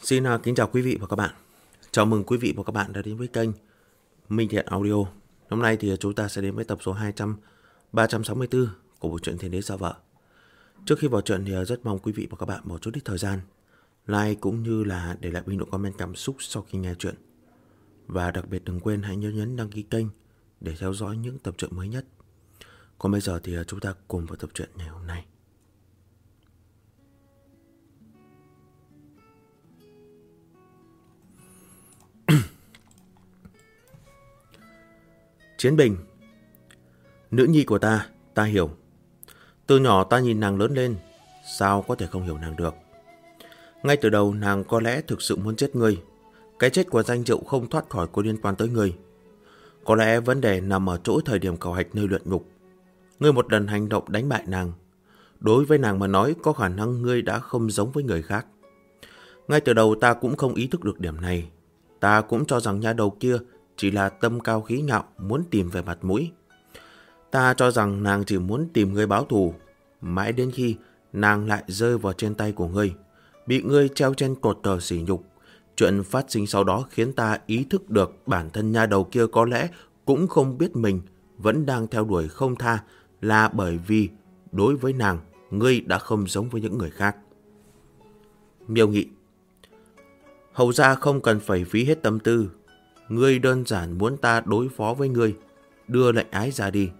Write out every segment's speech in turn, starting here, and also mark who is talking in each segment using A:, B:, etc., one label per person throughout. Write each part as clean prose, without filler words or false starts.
A: Xin kính chào quý vị và các bạn. Chào mừng quý vị và các bạn đã đến với kênh Minh Thiện Audio. Hôm nay thì chúng ta sẽ đến với tập số 364 của bộ truyện Thiên Đế Xa Vợ. Trước khi vào truyện thì rất mong quý vị và các bạn một chút ít thời gian like cũng như là để lại bình luận comment cảm xúc sau khi nghe truyện. Và đặc biệt đừng quên hãy nhấn đăng ký kênh để theo dõi những tập truyện mới nhất. Còn bây giờ thì chúng ta cùng vào tập truyện ngày hôm nay. Chiến Bình. Nữ nhi của ta hiểu. Từ nhỏ ta nhìn nàng lớn lên, sao có thể không hiểu nàng được. Ngay từ đầu nàng có lẽ thực sự muốn chết ngươi. Cái chết của danh Diệu không thoát khỏi có liên quan tới ngươi. Có lẽ vấn đề nằm ở chỗ thời điểm khảo hạch nơi luyện ngục. Ngươi một lần hành động đánh bại nàng. Đối với nàng mà nói có khả năng ngươi đã không giống với người khác. Ngay từ đầu ta cũng không ý thức được điểm này. Ta cũng cho rằng nha đầu kia chỉ là tâm cao khí ngạo muốn tìm về mặt mũi. Ta cho rằng nàng chỉ muốn tìm ngươi báo thù. Mãi đến khi nàng lại rơi vào trên tay của ngươi, bị ngươi treo trên cột cờ sỉ nhục. Chuyện phát sinh sau đó khiến ta ý thức được bản thân nha đầu kia có lẽ cũng không biết mình vẫn đang theo đuổi không tha là bởi vì đối với nàng, ngươi đã không giống với những người khác. Miêu Nghị. Hầu ra không cần phải phí hết tâm tư. Ngươi đơn giản muốn ta đối phó với ngươi, đưa lệnh ái ra đi.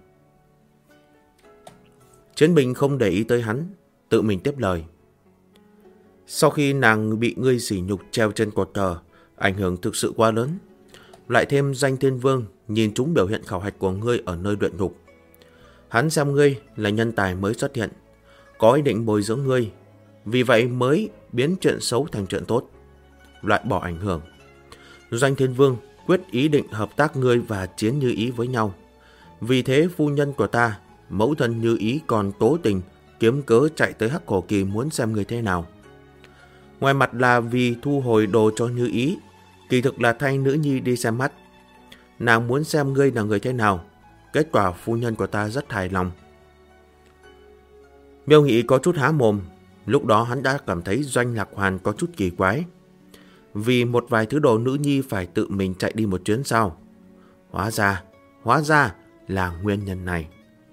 A: Chiến Bình không để ý tới hắn, tự mình tiếp lời. Sau khi nàng bị ngươi sỉ nhục treo trên cột cờ, ảnh hưởng thực sự quá lớn. Lại thêm Danh Thiên Vương nhìn chúng biểu hiện khảo hạch của ngươi ở nơi luyện ngục. Hắn xem ngươi là nhân tài mới xuất hiện, có ý định bồi dưỡng ngươi, vì vậy mới biến chuyện xấu thành chuyện tốt, loại bỏ ảnh hưởng. Danh Thiên Vương quyết ý định hợp tác ngươi và Chiến Như Ý với nhau. Vì thế phu nhân của ta, mẫu thân Như Ý còn cố tình kiếm cớ chạy tới Hắc Cổ Kỳ muốn xem ngươi thế nào. Ngoài mặt là vì thu hồi đồ cho Như Ý, kỳ thực là thay nữ nhi đi xem mắt. Nàng muốn xem ngươi là người thế nào. Kết quả phu nhân của ta rất hài lòng. Miêu Nghị có chút há mồm. Lúc đó hắn đã cảm thấy Doanh Lạc Hoàn có chút kỳ quái. Vì một vài thứ đồ nữ nhi phải tự mình chạy đi một chuyến sao? Hóa ra là nguyên nhân này.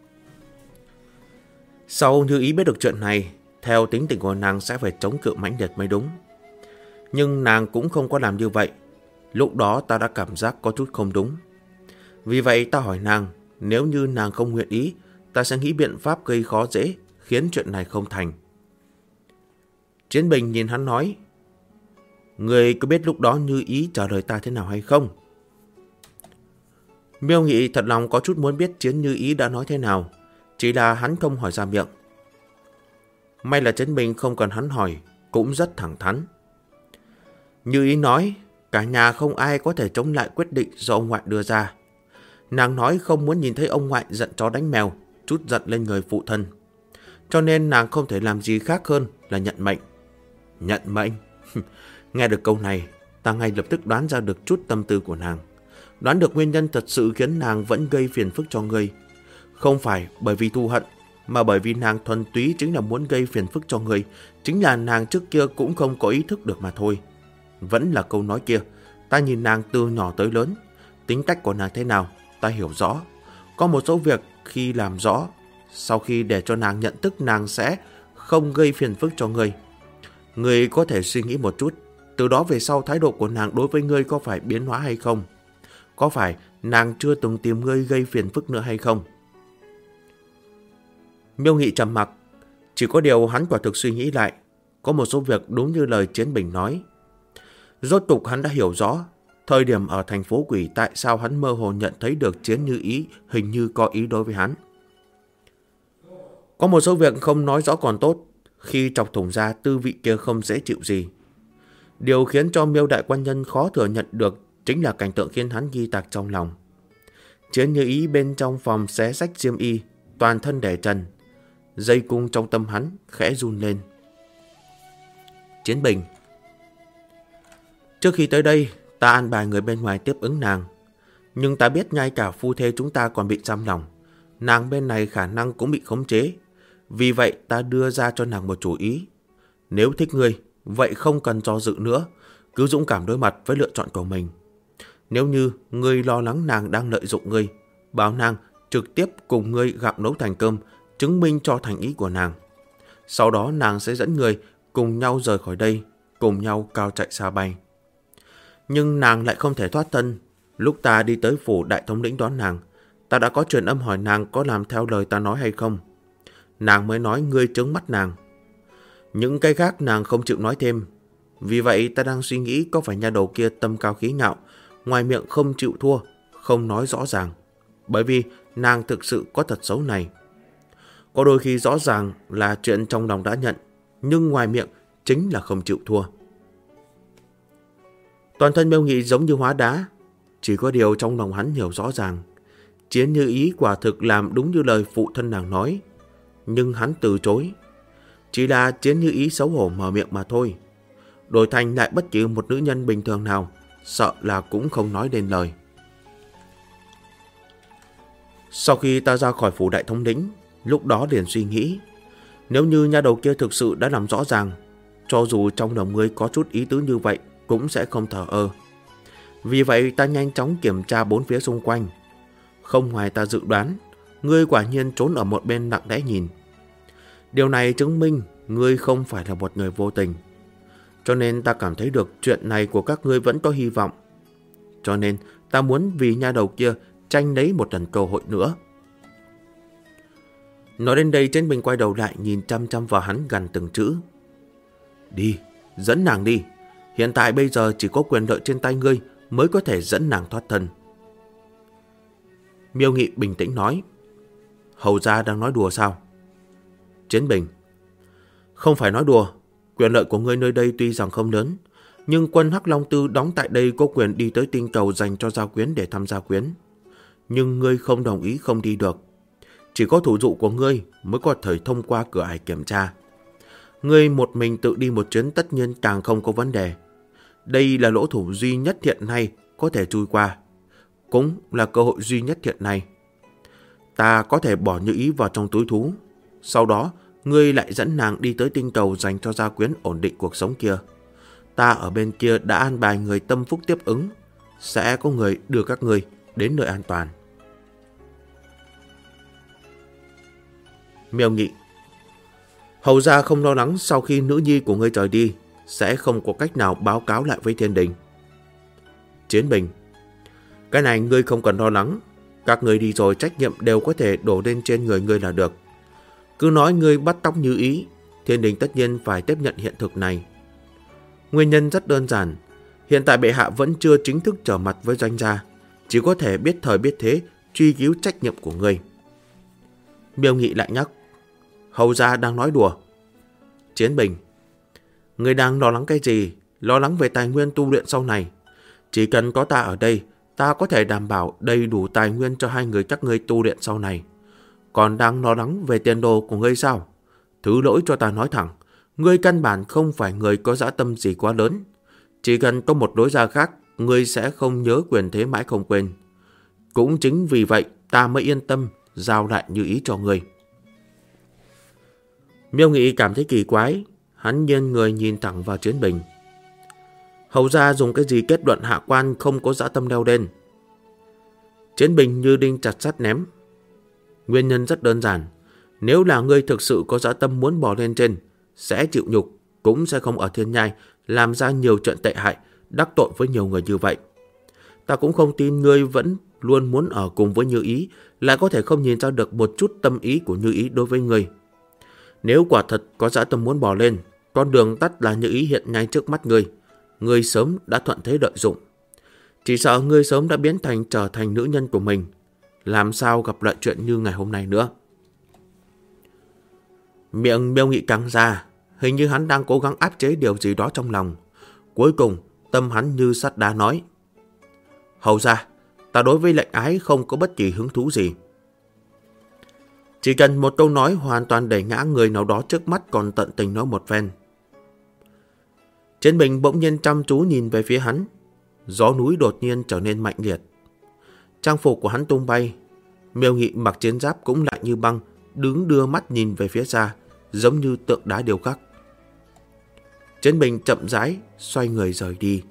A: Sau Như Ý biết được chuyện này, theo tính tình của nàng sẽ phải chống cự mãnh liệt mới đúng. Nhưng nàng cũng không có làm như vậy. Lúc đó ta đã cảm giác có chút không đúng. Vì vậy ta hỏi nàng, nếu như nàng không nguyện ý, ta sẽ nghĩ biện pháp gây khó dễ, khiến chuyện này không thành. Chiến Bình nhìn hắn nói, người có biết lúc đó Như Ý trả lời ta thế nào hay không? Miêu Nghị thật lòng có chút muốn biết Chiến Như Ý đã nói thế nào, chỉ là hắn không hỏi ra miệng. May là Chiến Bình không cần hắn hỏi, cũng rất thẳng thắn. Như Ý nói, cả nhà không ai có thể chống lại quyết định do ông ngoại đưa ra. Nàng nói không muốn nhìn thấy ông ngoại giận chó đánh mèo, trút giận lên người phụ thân. Cho nên nàng không thể làm gì khác hơn là nhận mệnh. Nhận mệnh? Nghe được câu này, ta ngay lập tức đoán ra được chút tâm tư của nàng. Đoán được nguyên nhân thật sự khiến nàng vẫn gây phiền phức cho ngươi. Không phải bởi vì thù hận, mà bởi vì nàng thuần túy chính là muốn gây phiền phức cho ngươi. Chính là nàng trước kia cũng không có ý thức được mà thôi. Vẫn là câu nói kia, ta nhìn nàng từ nhỏ tới lớn. Tính cách của nàng thế nào, ta hiểu rõ. Có một số việc khi làm rõ, sau khi để cho nàng nhận thức nàng sẽ không gây phiền phức cho ngươi. Ngươi có thể suy nghĩ một chút, từ đó về sau thái độ của nàng đối với ngươi có phải biến hóa hay không? Có phải nàng chưa từng tìm ngươi gây phiền phức nữa hay không? Miêu Nghị trầm mặc, chỉ có điều hắn quả thực suy nghĩ lại. Có một số việc đúng như lời Chiến Bình nói. Rốt cục hắn đã hiểu rõ, thời điểm ở thành phố quỷ tại sao hắn mơ hồ nhận thấy được Chiến Như Ý hình như có ý đối với hắn. Có một số việc không nói rõ còn tốt, khi chọc thủng ra tư vị kia không dễ chịu gì. Điều khiến cho Miêu đại quan nhân khó thừa nhận được chính là cảnh tượng khiến hắn ghi tạc trong lòng. Chiến Như Ý bên trong phòng xé rách xiêm y, toàn thân để trần. Dây cung trong tâm hắn khẽ run lên. Chiến Bình. Trước khi tới đây, ta an bài người bên ngoài tiếp ứng nàng. Nhưng ta biết ngay cả phu thê chúng ta còn bị giam lòng. Nàng bên này khả năng cũng bị khống chế. Vì vậy ta đưa ra cho nàng một chủ ý. Nếu thích ngươi, vậy không cần do dự nữa. cứ dũng cảm đối mặt với lựa chọn của mình. Nếu như ngươi lo lắng nàng đang lợi dụng ngươi, bảo nàng trực tiếp cùng ngươi gạo nấu thành cơm, chứng minh cho thành ý của nàng. Sau đó nàng sẽ dẫn ngươi cùng nhau rời khỏi đây, cùng nhau cao chạy xa bay. Nhưng nàng lại không thể thoát thân. Lúc ta đi tới phủ đại thống lĩnh đón nàng, ta đã có truyền âm hỏi nàng có làm theo lời ta nói hay không. Nàng mới nói ngươi trướng mắt nàng. Những cái khác nàng không chịu nói thêm. Vì vậy ta đang suy nghĩ có phải nha đầu kia tâm cao khí ngạo, ngoài miệng không chịu thua, không nói rõ ràng. Bởi vì nàng thực sự có tật xấu này. Có đôi khi rõ ràng là chuyện trong lòng đã nhận, nhưng ngoài miệng chính là không chịu thua. Toàn thân Miêu Nghị giống như hóa đá. Chỉ có điều trong lòng hắn hiểu rõ ràng, Chiến Như Ý quả thực làm đúng như lời phụ thân nàng nói. Nhưng hắn từ chối. Chỉ là Chiến Như Ý xấu hổ mở miệng mà thôi. Đổi thành lại bất kỳ một nữ nhân bình thường nào, sợ là cũng không nói nên lời. Sau khi ta ra khỏi phủ đại thống lĩnh, lúc đó liền suy nghĩ, nếu như nha đầu kia thực sự đã làm rõ ràng, cho dù trong lòng ngươi có chút ý tứ như vậy, cũng sẽ không thờ ơ. Vì vậy ta nhanh chóng kiểm tra bốn phía xung quanh. Không ngoài ta dự đoán, ngươi quả nhiên trốn ở một bên lặng lẽ nhìn. Điều này chứng minh ngươi không phải là một người vô tình. Cho nên ta cảm thấy được chuyện này của các ngươi vẫn có hy vọng. Cho nên ta muốn vì nha đầu kia tranh lấy một lần cơ hội nữa. Nói đến đây, Chiến Bình quay đầu lại nhìn chăm chăm vào hắn gằn từng chữ. Đi, dẫn nàng đi. Hiện tại bây giờ chỉ có quyền lợi trên tay ngươi mới có thể dẫn nàng thoát thân. Miêu Nghị bình tĩnh nói. Hầu gia đang nói đùa sao? Chiến Bình. Không phải nói đùa. Quyền lợi của ngươi nơi đây tuy rằng không lớn, nhưng quân Hắc Long Tư đóng tại đây có quyền đi tới tinh cầu dành cho gia quyến để thăm gia quyến. Nhưng ngươi không đồng ý không đi được. Chỉ có thủ dụ của ngươi mới có thể thông qua cửa ải kiểm tra. Ngươi một mình tự đi một chuyến tất nhiên càng không có vấn đề. Đây là lỗ thủ duy nhất hiện nay có thể chui qua. Cũng là cơ hội duy nhất hiện nay. Ta có thể bỏ Như Ý vào trong túi thú. Sau đó, ngươi lại dẫn nàng đi tới tinh cầu dành cho gia quyến ổn định cuộc sống kia. Ta ở bên kia đã an bài người tâm phúc tiếp ứng. Sẽ có người đưa các ngươi đến nơi an toàn. Miêu Nghị. Hầu gia không lo lắng sau khi nữ nhi của ngươi rời đi sẽ không có cách nào báo cáo lại với thiên đình. Chiến Bình. Cái này ngươi không cần lo lắng. Các ngươi đi rồi trách nhiệm đều có thể đổ lên trên người ngươi là được. Cứ nói ngươi bắt tóc Như Ý, thiên đình tất nhiên phải tiếp nhận hiện thực này. Nguyên nhân rất đơn giản. Hiện tại bệ hạ vẫn chưa chính thức trở mặt với Doanh gia, chỉ có thể biết thời biết thế truy cứu trách nhiệm của ngươi. Miêu Nghị lại nhắc. Hầu gia đang nói đùa. Chiến Bình. Ngươi đang lo lắng cái gì? Lo lắng về tài nguyên tu luyện sau này. Chỉ cần có ta ở đây, ta có thể đảm bảo đầy đủ tài nguyên cho hai người các ngươi tu luyện sau này. Còn đang lo lắng về tiền đồ của ngươi sao? Thứ lỗi cho ta nói thẳng, ngươi căn bản không phải người có dã tâm gì quá lớn. Chỉ cần có một đối gia khác, ngươi sẽ không nhớ quyền thế mãi không quên. Cũng chính vì vậy ta mới yên tâm giao lại Như Ý cho ngươi. Miêu Nghị cảm thấy kỳ quái, hắn nghiêng người nhìn thẳng vào Chiến Bình. Hầu gia dùng cái gì kết luận hạ quan không có dã tâm leo lên? Chiến Bình như đinh chặt sắt ném. Nguyên nhân rất đơn giản. Nếu là ngươi thực sự có dã tâm muốn bò lên trên, sẽ chịu nhục, cũng sẽ không ở thiên nhai làm ra nhiều chuyện tệ hại, đắc tội với nhiều người như vậy. Ta cũng không tin ngươi vẫn luôn muốn ở cùng với Như Ý, lại có thể không nhìn ra được một chút tâm ý của Như Ý đối với ngươi. Nếu quả thật có dã tâm muốn bò lên, con đường tắt là Như Ý hiện ngay trước mắt ngươi. Ngươi sớm đã thuận thế lợi dụng. Chỉ sợ ngươi sớm đã biến thành trở thành nữ nhân của mình. Làm sao gặp lại chuyện như ngày hôm nay nữa? Miệng Miêu Nghị căng ra, hình như hắn đang cố gắng áp chế điều gì đó trong lòng. Cuối cùng, tâm hắn như sắt đá nói. Hầu gia, ta đối với lệnh ái không có bất kỳ hứng thú gì. Chỉ cần một câu nói hoàn toàn đẩy ngã người nào đó trước mắt còn tận tình nói một phen. Chiến Bình bỗng nhiên chăm chú nhìn về phía hắn. Gió núi đột nhiên trở nên mạnh liệt. Trang phục của hắn tung bay. Miêu Nghị mặc chiến giáp cũng lại như băng, đứng đưa mắt nhìn về phía xa, giống như tượng đá điêu khắc. Chiến binh chậm rãi xoay người rời đi.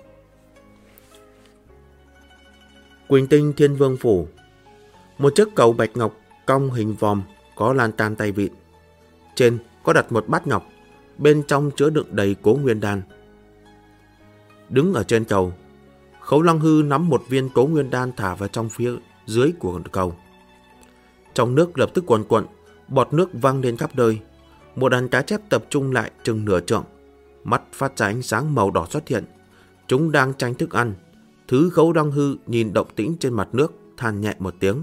A: Quỳnh Tinh Thiên Vương Phủ. Một chiếc cầu bạch ngọc cong hình vòm có lan can tay vịn. Trên có đặt một bát ngọc, bên trong chứa đựng đầy Cố Nguyên Đan. Đứng ở trên cầu, Khấu Lăng Hư nắm một viên Cố Nguyên Đan thả vào trong phía dưới của cầu. Trong nước lập tức cuồn cuộn, bọt nước văng lên khắp nơi. Một đàn cá chép tập trung lại chừng nửa trượng, mắt phát ra ánh sáng màu đỏ xuất hiện. Chúng đang tranh thức ăn. Thứ Khấu Lăng Hư nhìn động tĩnh trên mặt nước, than nhẹ một tiếng.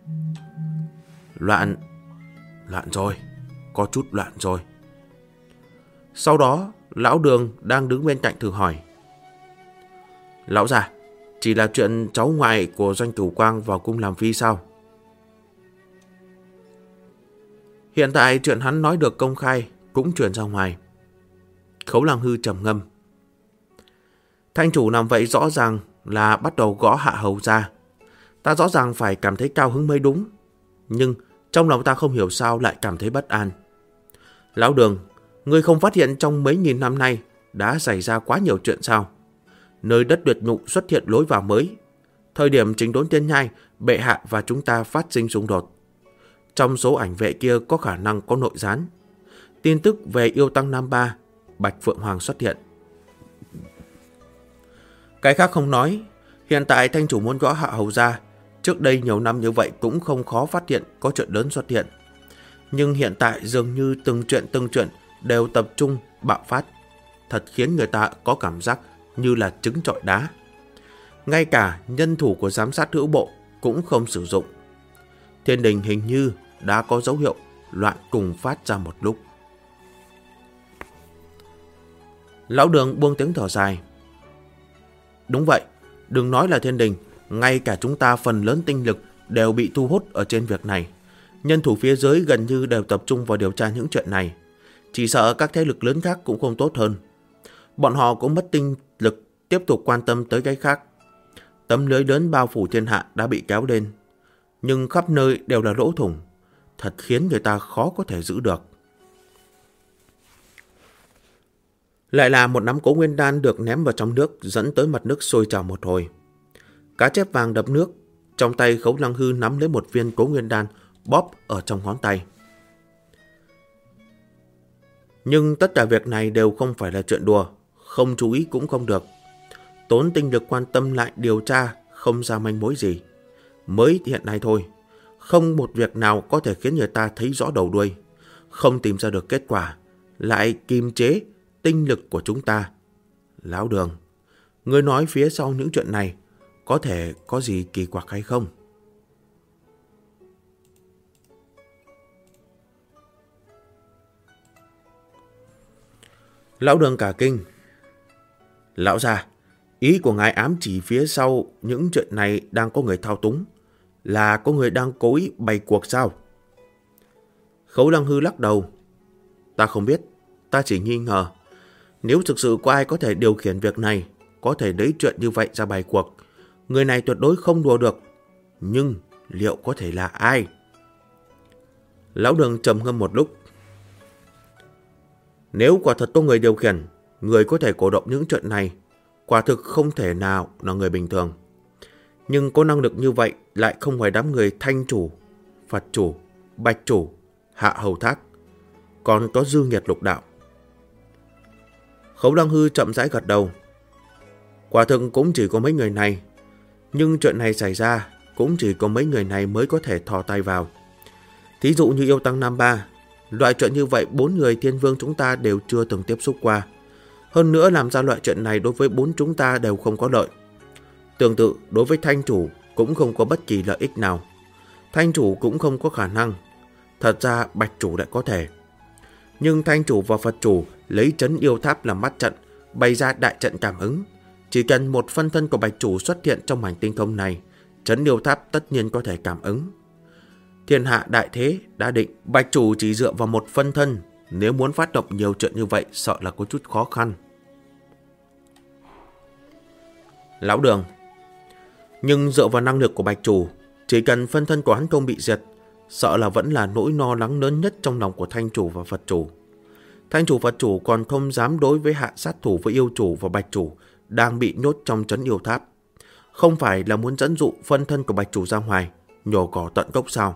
A: Loạn rồi, có chút loạn rồi. Sau đó, Lão Đường đang đứng bên cạnh thử hỏi. Lão già, chỉ là chuyện cháu ngoại của Doanh Cửu Quang vào cung làm phi sao? Hiện tại chuyện hắn nói được công khai cũng truyền ra ngoài. Khấu Lăng Hư trầm ngâm. Thanh chủ làm vậy rõ ràng là bắt đầu gõ Hạ Hầu ra. Ta rõ ràng phải cảm thấy cao hứng mới đúng. Nhưng trong lòng ta không hiểu sao lại cảm thấy bất an. Lão Đường, ngươi không phát hiện trong mấy nghìn năm nay đã xảy ra quá nhiều chuyện sao? Nơi đất tuyệt nhụ xuất hiện lối vào mới. Thời điểm Chỉnh Đốn Tiên Nhai, bệ hạ và chúng ta phát sinh xung đột. Trong số ảnh vệ kia có khả năng có nội gián. Tin tức về yêu tăng Nam Ba, Bạch Phượng Hoàng xuất hiện. Cái khác không nói, hiện tại thanh chủ muốn gõ Hạ Hầu ra. Trước đây nhiều năm như vậy cũng không khó phát hiện có chuyện lớn xuất hiện. Nhưng hiện tại dường như từng chuyện đều tập trung bạo phát. Thật khiến người ta có cảm giác như là trứng trọi đá. Ngay cả nhân thủ của giám sát hữu bộ cũng không sử dụng. Thiên đình hình như đã có dấu hiệu loạn cùng phát ra một lúc. Lão Đường buông tiếng thở dài. Đúng vậy, đừng nói là thiên đình, ngay cả chúng ta phần lớn tinh lực đều bị thu hút ở trên việc này. Nhân thủ phía dưới gần như đều tập trung vào điều tra những chuyện này. Chỉ sợ các thế lực lớn khác cũng không tốt hơn. Bọn họ cũng mất tinh lực tiếp tục quan tâm tới cái khác. Tấm lưới lớn bao phủ thiên hạ đã bị kéo lên, nhưng khắp nơi đều là lỗ thủng, thật khiến người ta khó có thể giữ được. Lại là một nắm Cố Nguyên Đan được ném vào trong nước, dẫn tới mặt nước sôi trào một hồi. Cá chép vàng đập nước, trong tay Khấu Lăng Hư nắm lấy một viên Cố Nguyên Đan, bóp ở trong ngón tay. Nhưng tất cả việc này đều không phải là chuyện đùa, không chú ý cũng không được. Tốn tinh lực quan tâm lại điều tra, không ra manh mối gì. Mới hiện nay thôi, không một việc nào có thể khiến người ta thấy rõ đầu đuôi, không tìm ra được kết quả, lại kiềm chế tinh lực của chúng ta. Lão Đường, ngươi nói phía sau những chuyện này có thể có gì kỳ quặc hay không? Lão Đường cả kinh. Lão già, ý của ngài ám chỉ phía sau những chuyện này đang có người thao túng, là có người đang cố ý bày cuộc sao? Khấu Lăng Hư lắc đầu. Ta không biết, ta chỉ nghi ngờ. Nếu thực sự có ai có thể điều khiển việc này, có thể lấy chuyện như vậy ra bày cuộc, người này tuyệt đối không đùa được. Nhưng liệu có thể là ai? Lão Đường trầm ngâm một lúc. Nếu quả thật có người điều khiển, người có thể cổ động những chuyện này, quả thực không thể nào là người bình thường. Nhưng có năng lực như vậy lại không phải đám người Thanh chủ, Phật chủ, Bạch chủ, Hạ Hầu Thác, còn có Dư Nghiệt Lục Đạo. Khấu Lăng Hư chậm rãi gật đầu. Quả thực cũng chỉ có mấy người này, nhưng chuyện này xảy ra cũng chỉ có mấy người này mới có thể thò tay vào. Thí dụ như yêu tăng Nam Ba, loại chuyện như vậy 4 người thiên vương chúng ta đều chưa từng tiếp xúc qua. Hơn nữa làm ra loại chuyện này đối với 4 chúng ta đều không có lợi. Tương tự đối với Thanh chủ cũng không có bất kỳ lợi ích nào. Thanh chủ cũng không có khả năng. Thật ra Bạch chủ lại có thể. Nhưng Thanh chủ và Phật chủ lấy trấn yêu tháp làm mắt trận, bày ra đại trận cảm ứng. Chỉ cần một phân thân của Bạch chủ xuất hiện trong mảnh tinh không này, trấn yêu tháp tất nhiên có thể cảm ứng. Thiên hạ đại thế đã định, Bạch chủ chỉ dựa vào một phân thân, nếu muốn phát động nhiều chuyện như vậy sợ là có chút khó khăn. Lão Đường, nhưng dựa vào năng lực của Bạch chủ, chỉ cần phân thân của hắn không bị diệt, sợ là vẫn là nỗi lo lắng lớn nhất trong lòng của Thanh chủ và Phật chủ. Thanh chủ Phật chủ còn không dám đối với hạ sát thủ với yêu chủ và bạch chủ đang bị nhốt trong trấn yêu tháp. Không phải là muốn dẫn dụ phân thân của bạch chủ ra ngoài, nhổ cỏ tận gốc sao?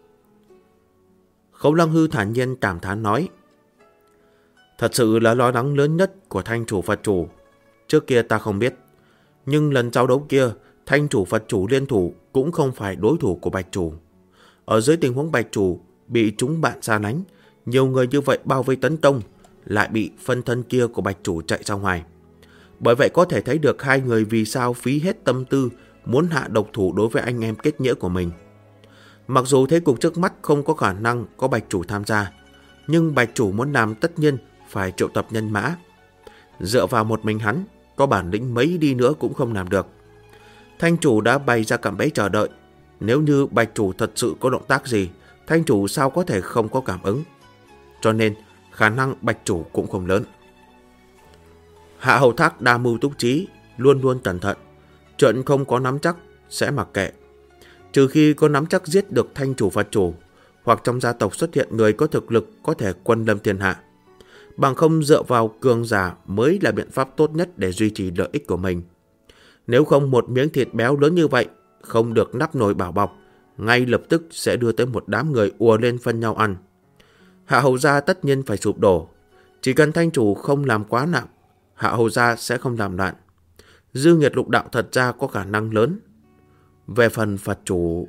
A: Khấu Lăng Hư thản nhiên cảm thán nói. Thật sự là lo lắng lớn nhất của thanh chủ Phật chủ. Trước kia ta không biết, nhưng lần giao đấu kia, thanh chủ Phật chủ liên thủ cũng không phải đối thủ của bạch chủ. Ở dưới tình huống bạch chủ bị chúng bạn xa lánh, nhiều người như vậy bao vây tấn công, lại bị phân thân kia của bạch chủ chạy ra ngoài. Bởi vậy có thể thấy được hai người vì sao phí hết tâm tư muốn hạ độc thủ đối với anh em kết nghĩa của mình. Mặc dù thế cục trước mắt không có khả năng có bạch chủ tham gia, nhưng bạch chủ muốn làm tất nhiên phải triệu tập nhân mã. Dựa vào một mình hắn, có bản lĩnh mấy đi nữa cũng không làm được. Thanh chủ đã bày ra cạm bẫy chờ đợi. Nếu như bạch chủ thật sự có động tác gì, thanh chủ sao có thể không có cảm ứng. Cho nên khả năng bạch chủ cũng không lớn. Hạ Hầu Thác đa mưu túc trí, luôn luôn cẩn thận. Chuyện không có nắm chắc sẽ mặc kệ. Trừ khi có nắm chắc giết được thanh chủ Phật chủ, hoặc trong gia tộc xuất hiện người có thực lực có thể quân lâm thiên hạ. Bằng không dựa vào cường giả mới là biện pháp tốt nhất để duy trì lợi ích của mình. Nếu không một miếng thịt béo lớn như vậy, không được nắp nồi bảo bọc, ngay lập tức sẽ đưa tới một đám người ùa lên phân nhau ăn. Hạ Hầu gia tất nhiên phải sụp đổ. Chỉ cần thanh chủ không làm quá nặng, Hạ Hầu gia sẽ không làm loạn. Dư nghiệt lục đạo thật ra có khả năng lớn. Về phần Phật chủ...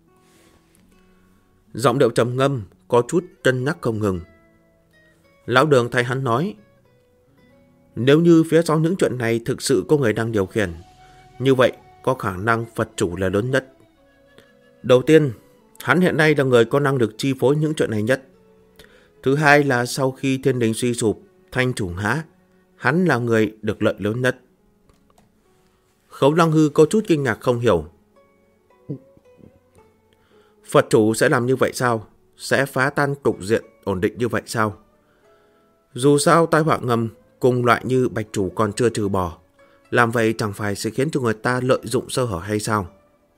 A: Giọng điệu trầm ngâm, có chút cân nhắc không ngừng. Lão Đường thay hắn nói. Nếu như phía sau những chuyện này thực sự có người đang điều khiển, như vậy có khả năng Phật chủ là lớn nhất. Đầu tiên, hắn hiện nay là người có năng lực chi phối những chuyện này nhất. Thứ hai là sau khi thiên đình suy sụp, thanh chủ ngã, hắn là người được lợi lớn nhất. Khấu Lăng Hư có chút kinh ngạc không hiểu. Phật chủ sẽ làm như vậy sao? Sẽ phá tan cục diện ổn định như vậy sao? Dù sao tai họa ngầm cùng loại như bạch chủ còn chưa trừ bỏ, làm vậy chẳng phải sẽ khiến cho người ta lợi dụng sơ hở hay sao?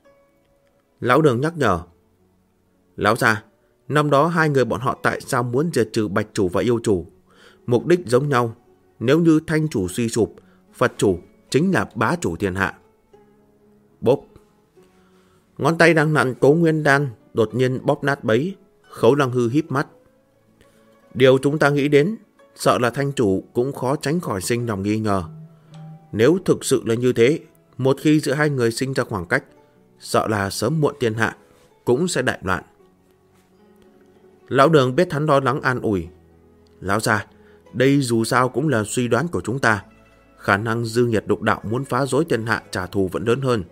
A: Lão Đường nhắc nhở. Lão già, năm đó hai người bọn họ tại sao muốn diệt trừ bạch chủ và yêu chủ? Mục đích giống nhau. Nếu như thanh chủ suy sụp, Phật chủ chính là bá chủ thiên hạ. Bốp. Ngón tay đang nặn Cố Nguyên Đan đột nhiên bóp nát bấy. Khấu Lăng Hư híp mắt. Điều chúng ta nghĩ đến, sợ là thanh chủ cũng khó tránh khỏi sinh lòng nghi ngờ. Nếu thực sự là như thế, một khi giữa hai người sinh ra khoảng cách, sợ là sớm muộn thiên hạ cũng sẽ đại loạn. Lão Đường biết hắn lo lắng an ủi. Lão già, đây dù sao cũng là suy đoán của chúng ta. Khả năng dư nghiệt lục đạo muốn phá rối thiên hạ trả thù vẫn lớn hơn.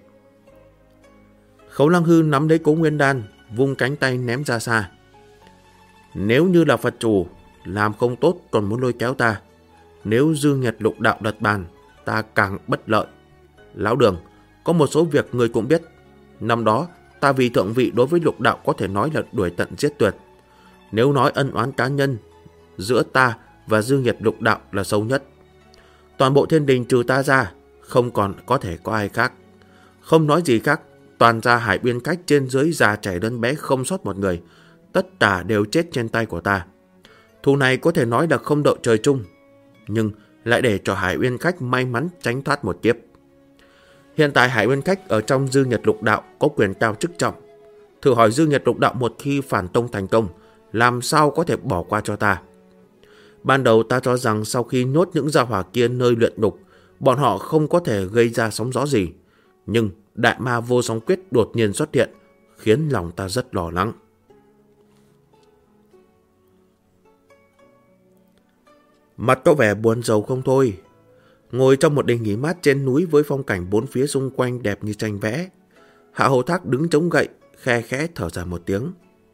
A: Khấu Lăng Hư nắm lấy Cố Nguyên Đan, vung cánh tay ném ra xa. Nếu như là Phật chủ, làm không tốt còn muốn lôi kéo ta. Nếu dư nghiệt lục đạo đặt bàn, ta càng bất lợi. Lão Đường, có một số việc người cũng biết. Năm đó, ta vì thượng vị đối với lục đạo có thể nói là đuổi tận giết tuyệt. Nếu nói ân oán cá nhân, giữa ta và dư nghiệt lục đạo là sâu nhất. Toàn bộ thiên đình trừ ta ra, không còn có thể có ai khác. Không nói gì khác, toàn gia Hải Uyên Khách trên dưới già trẻ lớn bé không sót một người, tất cả đều chết trên tay của ta. Thù này có thể nói là không đợi trời chung, nhưng lại để cho Hải Uyên Khách may mắn tránh thoát một kiếp. Hiện tại Hải Uyên Khách ở trong dư nghiệt lục đạo có quyền cao chức trọng. Thử hỏi dư nghiệt lục đạo một khi phản tông thành công, làm sao có thể bỏ qua cho ta? Ban đầu ta cho rằng sau khi nhốt những gia hỏa kia nơi luyện ngục, bọn họ không có thể gây ra sóng gió gì. Nhưng đại ma vô song quyết đột nhiên xuất hiện, khiến lòng ta rất lo lắng. Mặt có vẻ buồn rầu không thôi. Ngồi trong một đình nghỉ mát trên núi với phong cảnh bốn phía xung quanh đẹp như tranh vẽ, Hạ Hầu Thác đứng chống gậy, khe khẽ thở dài một tiếng.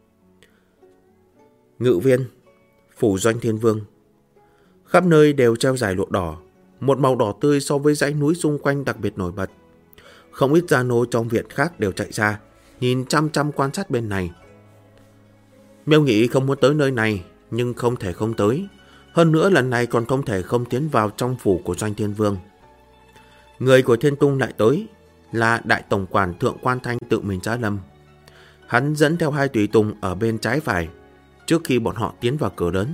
A: Ngự viên, phủ doanh thiên vương. Khắp nơi đều treo dải lụa đỏ, một màu đỏ tươi so với dãy núi xung quanh đặc biệt nổi bật. Không ít gia nô trong viện khác đều chạy ra, nhìn chăm chăm quan sát bên này. Miêu Nghị không muốn tới nơi này, nhưng không thể không tới. Hơn nữa lần này còn không thể không tiến vào trong phủ của Doanh Thiên Vương. Người của Thiên Cung lại tới, là Đại Tổng quản Thượng Quan Thanh tự mình giá lâm. Hắn dẫn theo hai tùy tùng ở bên trái phải. Trước khi bọn họ tiến vào cửa lớn,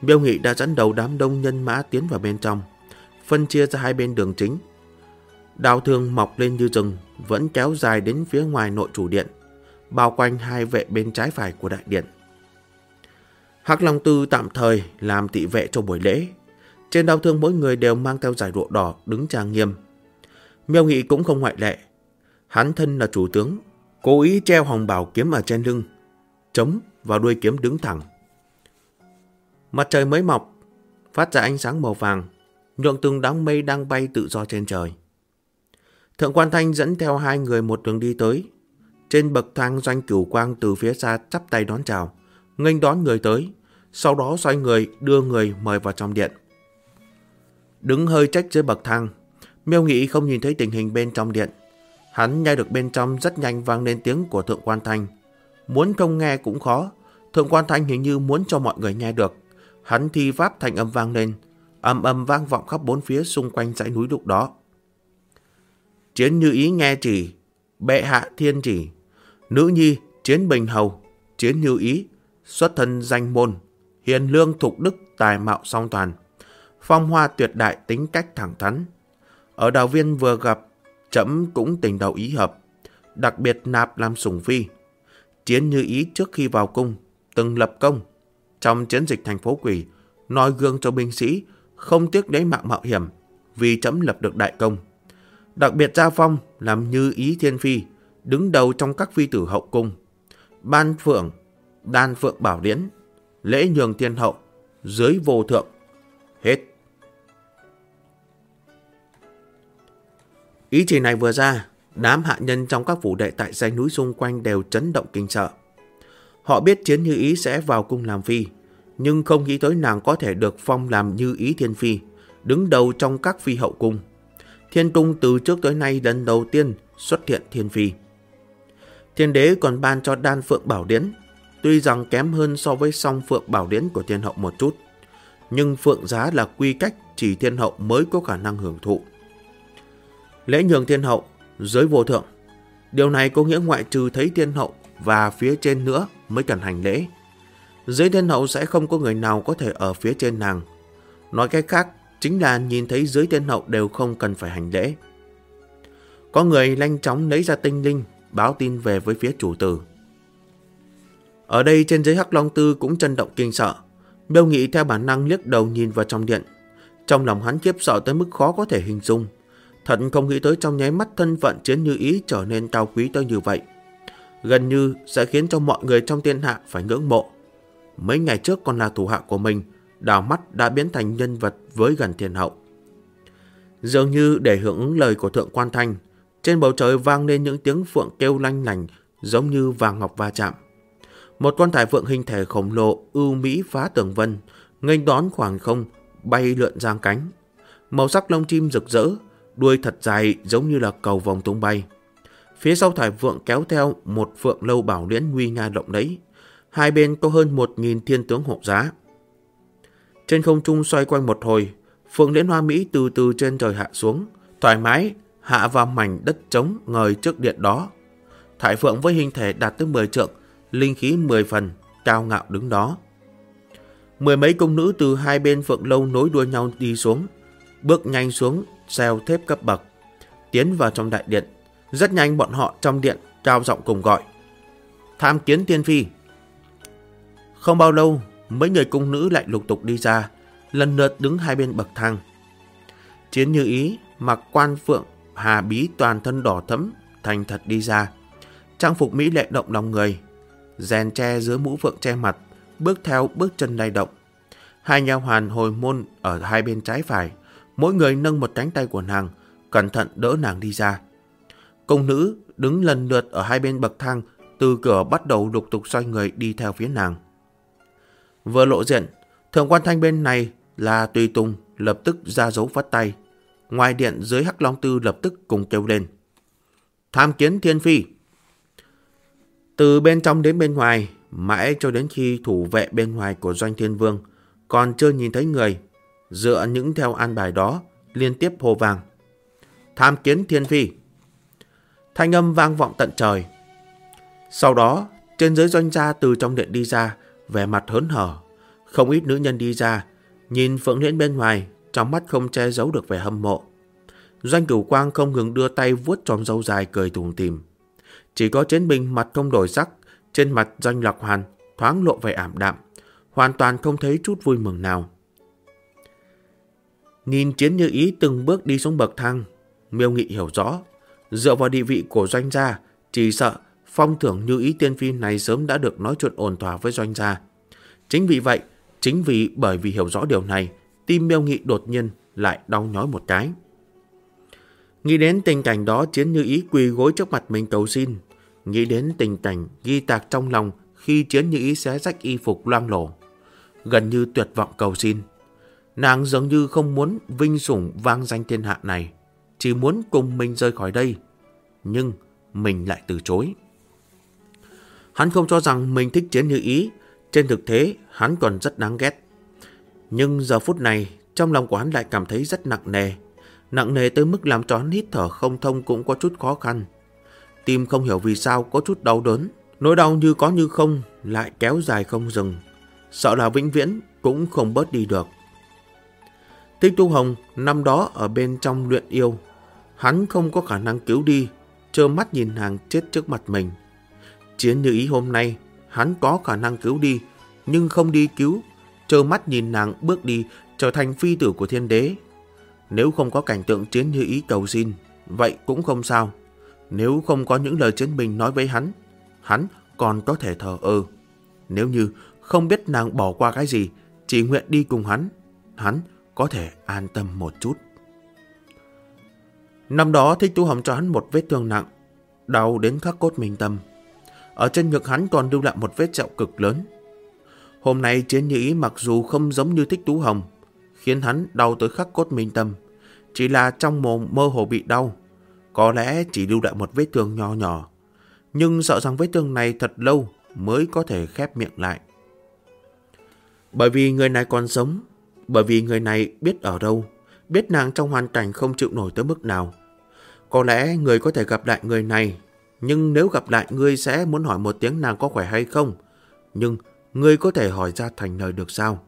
A: Miêu Nghị đã dẫn đầu đám đông nhân mã tiến vào bên trong, phân chia ra hai bên đường chính. Đao thương mọc lên như rừng, vẫn kéo dài đến phía ngoài nội chủ điện, bao quanh hai vệ bên trái phải của đại điện. Hắc Long Tư tạm thời làm thị vệ cho buổi lễ. Trên đao thương mỗi người đều mang theo giải lụa đỏ đứng trang nghiêm. Miêu Nghị cũng không ngoại lệ. Hắn thân là chủ tướng, cố ý treo hồng bảo kiếm ở trên lưng, chống vào đuôi kiếm đứng thẳng. Mặt trời mới mọc, phát ra ánh sáng màu vàng, nhuộm từng đám mây đang bay tự do trên trời. Thượng quan Thanh dẫn theo hai người một đường đi tới. Trên bậc thang, Doanh Cửu Quang từ phía xa chắp tay đón chào, nghênh đón người tới, sau đó xoay người đưa người mời vào trong điện. Đứng hơi trách dưới bậc thang, Miêu Nghị không nhìn thấy tình hình bên trong điện. Hắn nghe được bên trong rất nhanh vang lên tiếng của Thượng quan Thanh. Muốn không nghe cũng khó, Thượng quan Thanh hình như muốn cho mọi người nghe được. Hắn thi pháp thanh âm vang lên, ầm ầm vang vọng khắp bốn phía xung quanh dãy núi lúc đó. Chiến Như Ý nghe chỉ, bệ hạ thiên chỉ, nữ nhi Chiến Bình Hầu, Chiến Như Ý, xuất thân danh môn, hiền lương thục đức, tài mạo song toàn, phong hoa tuyệt đại, tính cách thẳng thắn. Ở Đào Viên vừa gặp, trẫm cũng tình đầu ý hợp, đặc biệt nạp làm sủng phi. Chiến Như Ý trước khi vào cung từng lập công trong chiến dịch thành phố Quỷ, noi gương cho binh sĩ, không tiếc lấy mạng mạo hiểm vì trẫm lập được đại công. Đặc biệt gia phong làm Như Ý thiên phi, đứng đầu trong các phi tử hậu cung. Ban phượng, đan phượng bảo điển, lễ nhường thiên hậu, dưới vô thượng. Hết. Ý chỉ này vừa ra, đám hạ nhân trong các phủ đệ tại dãy núi xung quanh đều chấn động kinh sợ. Họ biết Chiến Như Ý sẽ vào cung làm phi, nhưng không nghĩ tới nàng có thể được phong làm Như Ý thiên phi, đứng đầu trong các phi hậu cung. Thiên cung từ trước tới nay lần đầu tiên xuất hiện thiên phi. Thiên đế còn ban cho đan phượng bảo điển, tuy rằng kém hơn so với song phượng bảo điển của thiên hậu một chút, nhưng phượng giá là quy cách chỉ thiên hậu mới có khả năng hưởng thụ. Lễ nhường thiên hậu, giới vô thượng, điều này có nghĩa ngoại trừ thấy thiên hậu và phía trên nữa mới cần hành lễ. Dưới thiên hậu sẽ không có người nào có thể ở phía trên nàng. Nói cách khác, chính là nhìn thấy dưới thiên hậu đều không cần phải hành lễ. Có người nhanh chóng lấy ra tinh linh, báo tin về với phía chủ tử. Ở đây trên dưới Hắc Long Tư cũng chấn động kinh sợ. Miêu Nghị theo bản năng liếc đầu nhìn vào trong điện. Trong lòng hắn khiếp sợ tới mức khó có thể hình dung. Thật không nghĩ tới trong nháy mắt thân phận Chiến Như Ý trở nên cao quý tới như vậy. Gần như sẽ khiến cho mọi người trong thiên hạ phải ngưỡng mộ. Mấy ngày trước còn là thủ hạ của mình, đảo mắt đã biến thành nhân vật với gần thiên hậu. Dường như để hưởng ứng lời của Thượng quan Thanh, trên bầu trời vang lên những tiếng phượng kêu lanh lành, giống như vàng ngọc va chạm. Một con thải phượng hình thể khổng lồ ưu mỹ phá tường vân, nghênh đón khoảng không, bay lượn giang cánh. Màu sắc lông chim rực rỡ, đuôi thật dài giống như là cầu vòng tung bay. Phía sau thải phượng kéo theo một phượng lâu bảo liễn nguy nga lộng lẫy. Hai bên có hơn 1000 thiên tướng hộ giá. Trên không trung xoay quanh một hồi, phượng liễn hoa mỹ từ từ trên trời hạ xuống, thoải mái hạ vào mảnh đất trống ngời trước điện đó. Thải phượng với hình thể đạt tới 10 trượng, linh khí 10 phần, cao ngạo đứng đó. Mười mấy cung nữ từ hai bên phượng lâu nối đuôi nhau đi xuống, bước nhanh xuống xeo thép cấp bậc, tiến vào trong đại điện. Rất nhanh bọn họ trong điện cao giọng cùng gọi: tham kiến thiên phi. Không bao lâu, mấy người cung nữ lại lục tục đi ra, lần lượt đứng hai bên bậc thang. Chiến Như Ý mặc quan phượng hà bí toàn thân đỏ thẫm, thành thật đi ra, trang phục mỹ lệ động lòng người, rèn tre dưới mũ phượng che mặt, bước theo bước chân lay động. Hai nha hoàn hồi môn ở hai bên trái phải, mỗi người nâng một cánh tay của nàng, cẩn thận đỡ nàng đi ra. Cung nữ đứng lần lượt ở hai bên bậc thang, từ cửa bắt đầu lục tục xoay người đi theo phía nàng. Vừa lộ diện, Thượng quan Thanh bên này là tùy tùng lập tức ra dấu phất tay. Ngoài điện dưới Hắc Long Tư lập tức cùng kêu lên: tham kiến thiên phi. Từ bên trong đến bên ngoài, mãi cho đến khi thủ vệ bên ngoài của Doanh Thiên Vương còn chưa nhìn thấy người, dựa những theo an bài đó liên tiếp hô vang: tham kiến thiên phi. Thanh âm vang vọng tận trời. Sau đó, trên dưới Doanh gia từ trong điện đi ra, vẻ mặt hớn hở, Không ít nữ nhân đi ra, nhìn Phượng Liễn bên ngoài, trong mắt không che giấu được vẻ hâm mộ. Doanh Cửu Quang không ngừng đưa tay vuốt tròm râu dài cười tủm tỉm. Chỉ có Chiến Bình mặt không đổi sắc, trên mặt Doanh Lạc Hoàn thoáng lộ vẻ ảm đạm, hoàn toàn không thấy chút vui mừng nào. Nhìn Chiến Như Ý từng bước đi xuống bậc thang, Miêu Nghị hiểu rõ, dựa vào địa vị của Doanh gia, chỉ sợ phong thưởng Như Ý tiên phi này sớm đã được nói chuyện ổn thỏa với Doanh gia. Chính vì vậy, bởi vì hiểu rõ điều này, tim Miêu Nghị đột nhiên lại đau nhói một cái. Nghĩ đến tình cảnh đó, Chiến Như Ý quỳ gối trước mặt mình cầu xin. Nghĩ đến tình cảnh ghi tạc trong lòng khi Chiến Như Ý xé rách y phục loang lổ, gần như tuyệt vọng cầu xin. Nàng dường như không muốn vinh sủng vang danh thiên hạ này, chỉ muốn cùng mình rời khỏi đây. Nhưng mình lại từ chối. Hắn không cho rằng mình thích Chiến Như Ý, trên thực tế hắn còn rất đáng ghét. Nhưng giờ phút này, trong lòng của hắn lại cảm thấy rất nặng nề tới mức làm cho hắn hít thở không thông cũng có chút khó khăn. Tim không hiểu vì sao có chút đau đớn, nỗi đau như có như không lại kéo dài không dừng, sợ là vĩnh viễn cũng không bớt đi được. Thích Tu Hồng năm đó ở bên trong luyện yêu, hắn không có khả năng cứu đi, trơ mắt nhìn nàng chết trước mặt mình. Chiến Như Ý hôm nay, hắn có khả năng cứu đi, nhưng không đi cứu, trơ mắt nhìn nàng bước đi trở thành phi tử của thiên đế. Nếu không có cảnh tượng Chiến Như Ý cầu xin, vậy cũng không sao. Nếu không có những lời Chiến Bình nói với hắn còn có thể thờ ơ. Nếu như không biết nàng bỏ qua cái gì, chỉ nguyện đi cùng hắn có thể an tâm một chút. Năm đó Thích Tu Hồng cho hắn một vết thương nặng, đau đến khắc cốt minh tâm. Ở trên ngực hắn còn lưu lại một vết sẹo cực lớn. Hôm nay Chiến Như Ý mặc dù không giống như Thích Tu Hồng, khiến hắn đau tới khắc cốt minh tâm, chỉ là trong mơ hồ bị đau, có lẽ chỉ lưu lại một vết thương nho nhỏ, nhưng sợ rằng vết thương này thật lâu mới có thể khép miệng lại. Bởi vì người này còn sống, bởi vì người này biết ở đâu, biết nàng trong hoàn cảnh không chịu nổi tới mức nào. Có lẽ người có thể gặp lại người này, nhưng nếu gặp lại người sẽ muốn hỏi một tiếng nàng có khỏe hay không, nhưng người có thể hỏi ra thành lời được sao?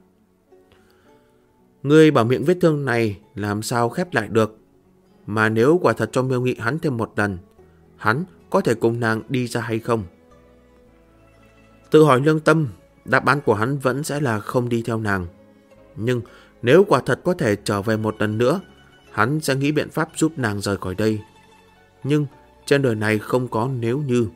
A: Người bảo miệng vết thương này làm sao khép lại được? Mà nếu quả thật cho Miêu Nghị hắn thêm một lần, hắn có thể cùng nàng đi ra hay không? Tự hỏi lương tâm, đáp án của hắn vẫn sẽ là không đi theo nàng. Nhưng nếu quả thật có thể trở về một lần nữa, hắn sẽ nghĩ biện pháp giúp nàng rời khỏi đây. Nhưng trên đời này không có nếu như.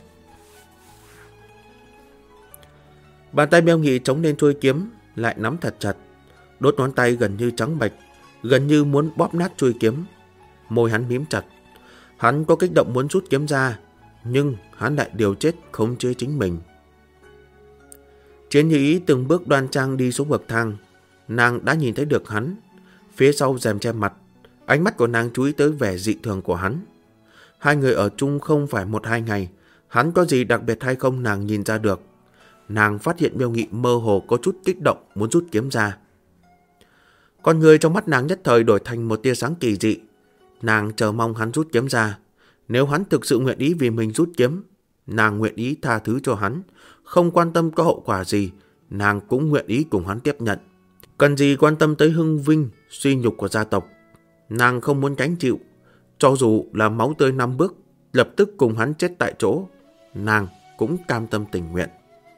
A: Bàn tay Miêu Nghị chống lên chuôi kiếm, lại nắm thật chặt. Đốt ngón tay gần như trắng bệch, gần như muốn bóp nát chuôi kiếm. Môi hắn mím chặt. Hắn có kích động muốn rút kiếm ra, nhưng hắn lại điều chết khống chế chính mình. Chiến Như Ý từng bước đoan trang đi xuống bậc thang. Nàng đã nhìn thấy được hắn. Phía sau rèm che mặt, ánh mắt của nàng chú ý tới vẻ dị thường của hắn. Hai người ở chung không phải 1-2 ngày, hắn có gì đặc biệt hay không nàng nhìn ra được. Nàng phát hiện Miêu Nghị mơ hồ có chút kích động muốn rút kiếm ra. Con người trong mắt nàng nhất thời đổi thành một tia sáng kỳ dị. Nàng chờ mong hắn rút kiếm ra. Nếu hắn thực sự nguyện ý vì mình rút kiếm, nàng nguyện ý tha thứ cho hắn. Không quan tâm có hậu quả gì, nàng cũng nguyện ý cùng hắn tiếp nhận. Cần gì quan tâm tới hưng vinh, suy nhục của gia tộc. Nàng không muốn gánh chịu. Cho dù là máu tươi 5 bước, lập tức cùng hắn chết tại chỗ, nàng cũng cam tâm tình nguyện.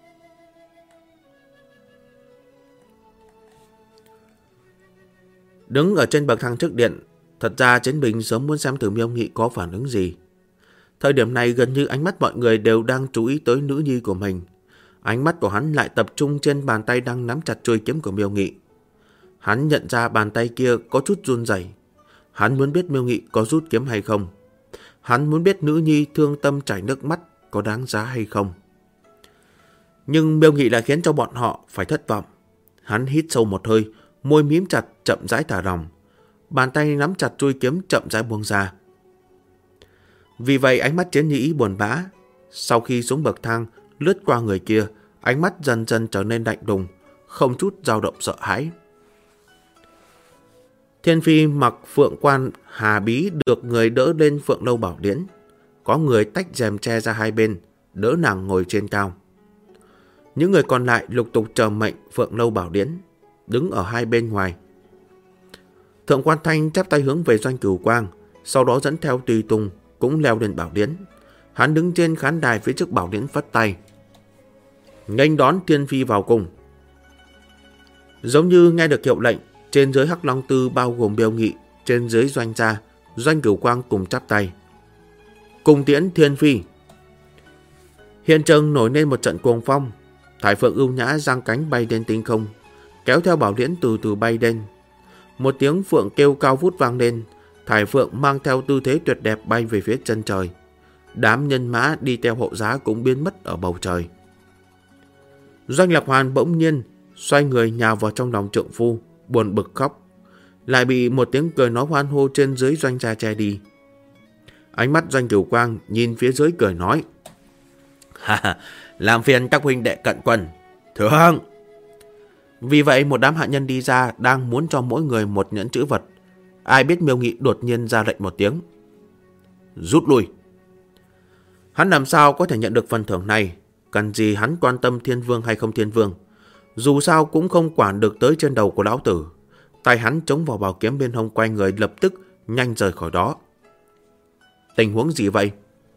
A: Đứng ở trên bậc thang trước điện, thật ra Chiến Bình sớm muốn xem thử Miêu Nghị có phản ứng gì. Thời điểm này gần như ánh mắt mọi người đều đang chú ý tới nữ nhi của mình. Ánh mắt của hắn lại tập trung trên bàn tay đang nắm chặt chuôi kiếm của Miêu Nghị. Hắn nhận ra bàn tay kia có chút run rẩy. Hắn muốn biết Miêu Nghị có rút kiếm hay không. Hắn muốn biết nữ nhi thương tâm chảy nước mắt có đáng giá hay không. Nhưng Miêu Nghị lại khiến cho bọn họ phải thất vọng. Hắn hít sâu một hơi, môi mím chặt chậm rãi thả lỏng. Bàn tay nắm chặt chuôi kiếm chậm rãi buông ra. Vì vậy ánh mắt Chiến Như Ý buồn bã. Sau khi xuống bậc thang, lướt qua người kia, ánh mắt dần dần trở nên lạnh lùng, không chút dao động sợ hãi. Thiên Phi mặc phượng quan hà bí được người đỡ lên Phượng Lâu Bảo Điển. Có người tách rèm che ra hai bên, đỡ nàng ngồi trên cao. Những người còn lại lục tục chờ mệnh Phượng Lâu Bảo Điển, đứng ở hai bên ngoài. Thượng quan Thanh chắp tay hướng về Doanh Cửu Quang, sau đó dẫn theo tùy tùng cũng leo lên Bảo Điển. Hắn đứng trên khán đài phía trước Bảo Điển phất tay, nghênh đón Thiên Phi vào cung. Giống như nghe được hiệu lệnh, trên dưới Hắc Long Tư bao gồm Biêu Nghị, trên dưới Doanh gia, Doanh Cửu Quang cùng chắp tay, cùng tiễn Thiên Phi. Hiện trường nổi lên một trận cuồng phong. Thải Phượng ưu nhã giang cánh bay lên tinh không, kéo theo Bảo Điển từ từ bay lên. Một tiếng phượng kêu cao vút vang lên. Thải Phượng mang theo tư thế tuyệt đẹp bay về phía chân trời. Đám nhân mã đi theo hộ giá cũng biến mất ở bầu trời. Doanh Lạc Hoàn bỗng nhiên xoay người nhào vào trong lòng trượng phu, buồn bực khóc, lại bị một tiếng cười nói hoan hô trên dưới Doanh gia che đi. Ánh mắt Doanh Cửu Quang nhìn phía dưới cười nói, ha, làm phiền các huynh đệ cận quân. Thượng! Vì vậy một đám hạ nhân đi ra, đang muốn cho mỗi người một nhẫn chữ vật. Ai biết Miêu Nghị đột nhiên ra lệnh một tiếng, rút lui. Hắn làm sao có thể nhận được phần thưởng này? Cần gì hắn quan tâm Thiên Vương hay không Thiên Vương? Dù sao cũng không quản được tới trên đầu của lão tử. Tay hắn chống vào bảo kiếm bên hông, quay người lập tức nhanh rời khỏi đó. Tình huống gì vậy?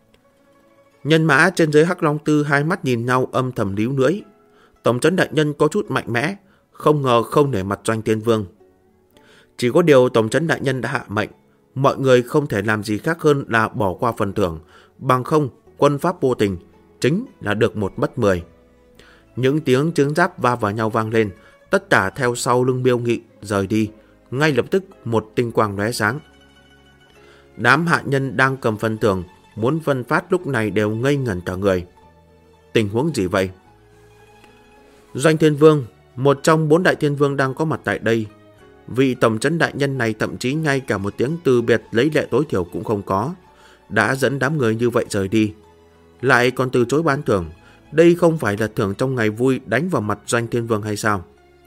A: Nhân mã trên dưới Hắc Long Tư hai mắt nhìn nhau âm thầm líu lưỡi. Tổng trấn đại nhân có chút mạnh mẽ, không ngờ không nể mặt Doanh Thiên Vương. Chỉ có điều tổng trấn đại nhân đã hạ mệnh, mọi người không thể làm gì khác hơn là bỏ qua phần thưởng, bằng không quân pháp vô tình, chính là được một mất 10. Những tiếng trứng giáp va vào nhau vang lên, tất cả theo sau lưng Miêu Nghị rời đi. Ngay lập tức một tinh quang lóe sáng. Đám hạ nhân đang cầm phần thưởng muốn phân phát lúc này đều ngây ngẩn cả người. Tình huống gì vậy? Doanh Thiên Vương, một trong 4 đại thiên vương đang có mặt tại đây. Vị tổng trấn đại nhân này thậm chí ngay cả một tiếng từ biệt lấy lệ tối thiểu cũng không có, đã dẫn đám người như vậy rời đi, lại còn từ chối ban thưởng. Đây không phải là thưởng trong ngày vui đánh vào mặt Doanh Thiên Vương hay sao?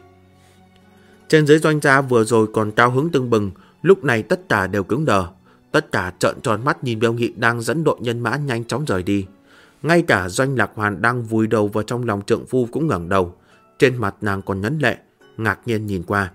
A: Trên dưới Doanh gia vừa rồi còn cao hứng tưng bừng, lúc này tất cả đều cứng đờ. Tất cả trợn tròn mắt nhìn Biêu Nghị đang dẫn đội nhân mã nhanh chóng rời đi. Ngay cả Doanh Lạc Hoàn đang vùi đầu vào trong lòng trượng phu cũng ngẩng đầu. Trên mặt nàng còn nhấn lệ, ngạc nhiên nhìn qua.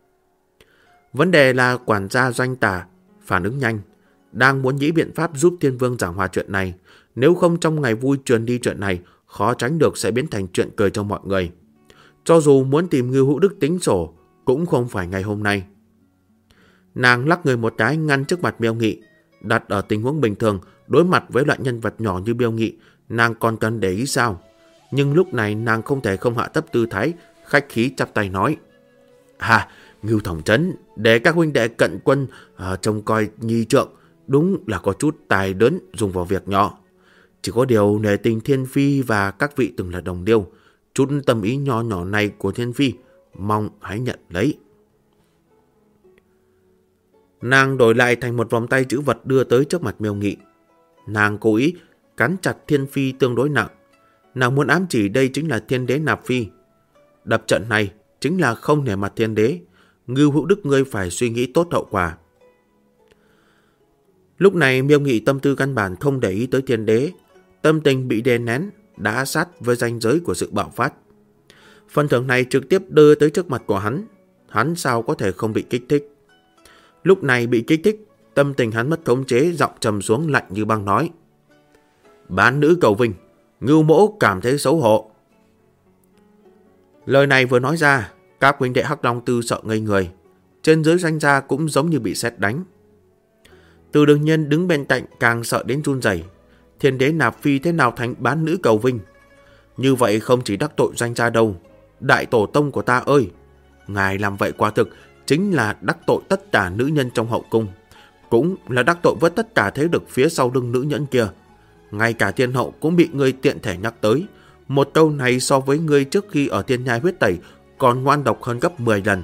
A: Vấn đề là quản gia Doanh Tả phản ứng nhanh, đang muốn nghĩ biện pháp giúp Thiên Vương giảng hòa chuyện này. Nếu không trong ngày vui truyền đi chuyện này, khó tránh được sẽ biến thành chuyện cười cho mọi người. Cho dù muốn tìm Ngưu Hữu Đức tính sổ, cũng không phải ngày hôm nay. Nàng lắc người một cái ngăn trước mặt Biêu Nghị. Đặt ở tình huống bình thường, đối mặt với loại nhân vật nhỏ như Biêu Nghị, nàng còn cần để ý sao? Nhưng lúc này nàng không thể không hạ thấp tư thái, khách khí chắp tay nói, Ngưu Tổng trấn, để các huynh đệ cận quân trông coi nhi trượng, đúng là có chút tài lớn dùng vào việc nhỏ. Chỉ có điều nể tình Thiên Phi và các vị từng là đồng điêu, chút tâm ý nho nhỏ này của Thiên Phi, mong hãy nhận lấy. Nàng đổi lại thành một vòng tay chữ vật đưa tới trước mặt Miêu Nghị. Nàng cố ý cắn chặt Thiên Phi tương đối nặng. Nàng muốn ám chỉ đây chính là Thiên Đế Nạp Phi. Đập trận này chính là không nể mặt Thiên Đế. Ngưu Hữu Đức ngươi phải suy nghĩ tốt hậu quả. Lúc này Miêu Nghị tâm tư căn bản không để ý tới Thiên Đế. Tâm tình bị đè nén, đã sát với ranh giới của sự bạo phát. Phần thưởng này trực tiếp đưa tới trước mặt của hắn. Hắn sao có thể không bị kích thích? Lúc này bị kích thích, tâm tình hắn mất khống chế, giọng trầm xuống lạnh như băng nói, bán nữ cầu vinh, Ngưu mỗ cảm thấy xấu hổ. Lời này vừa nói ra, các huynh đệ Hắc Long Tư sợ ngây người. Trên dưới Doanh gia cũng giống như bị sét đánh. Từ Đường Nhân đứng bên cạnh càng sợ đến run rẩy. Thiên Đế Nạp Phi thế nào thành bán nữ cầu vinh? Như vậy không chỉ đắc tội Doanh gia đâu. Đại tổ tông của ta ơi, ngài làm vậy quả thực chính là đắc tội tất cả nữ nhân trong hậu cung, cũng là đắc tội với tất cả thế lực phía sau lưng nữ nhân kia. Ngay cả thiên hậu cũng bị ngươi tiện thể nhắc tới. Một câu này so với ngươi trước khi ở Thiên Nhai huyết tẩy còn ngoan độc hơn gấp 10 lần.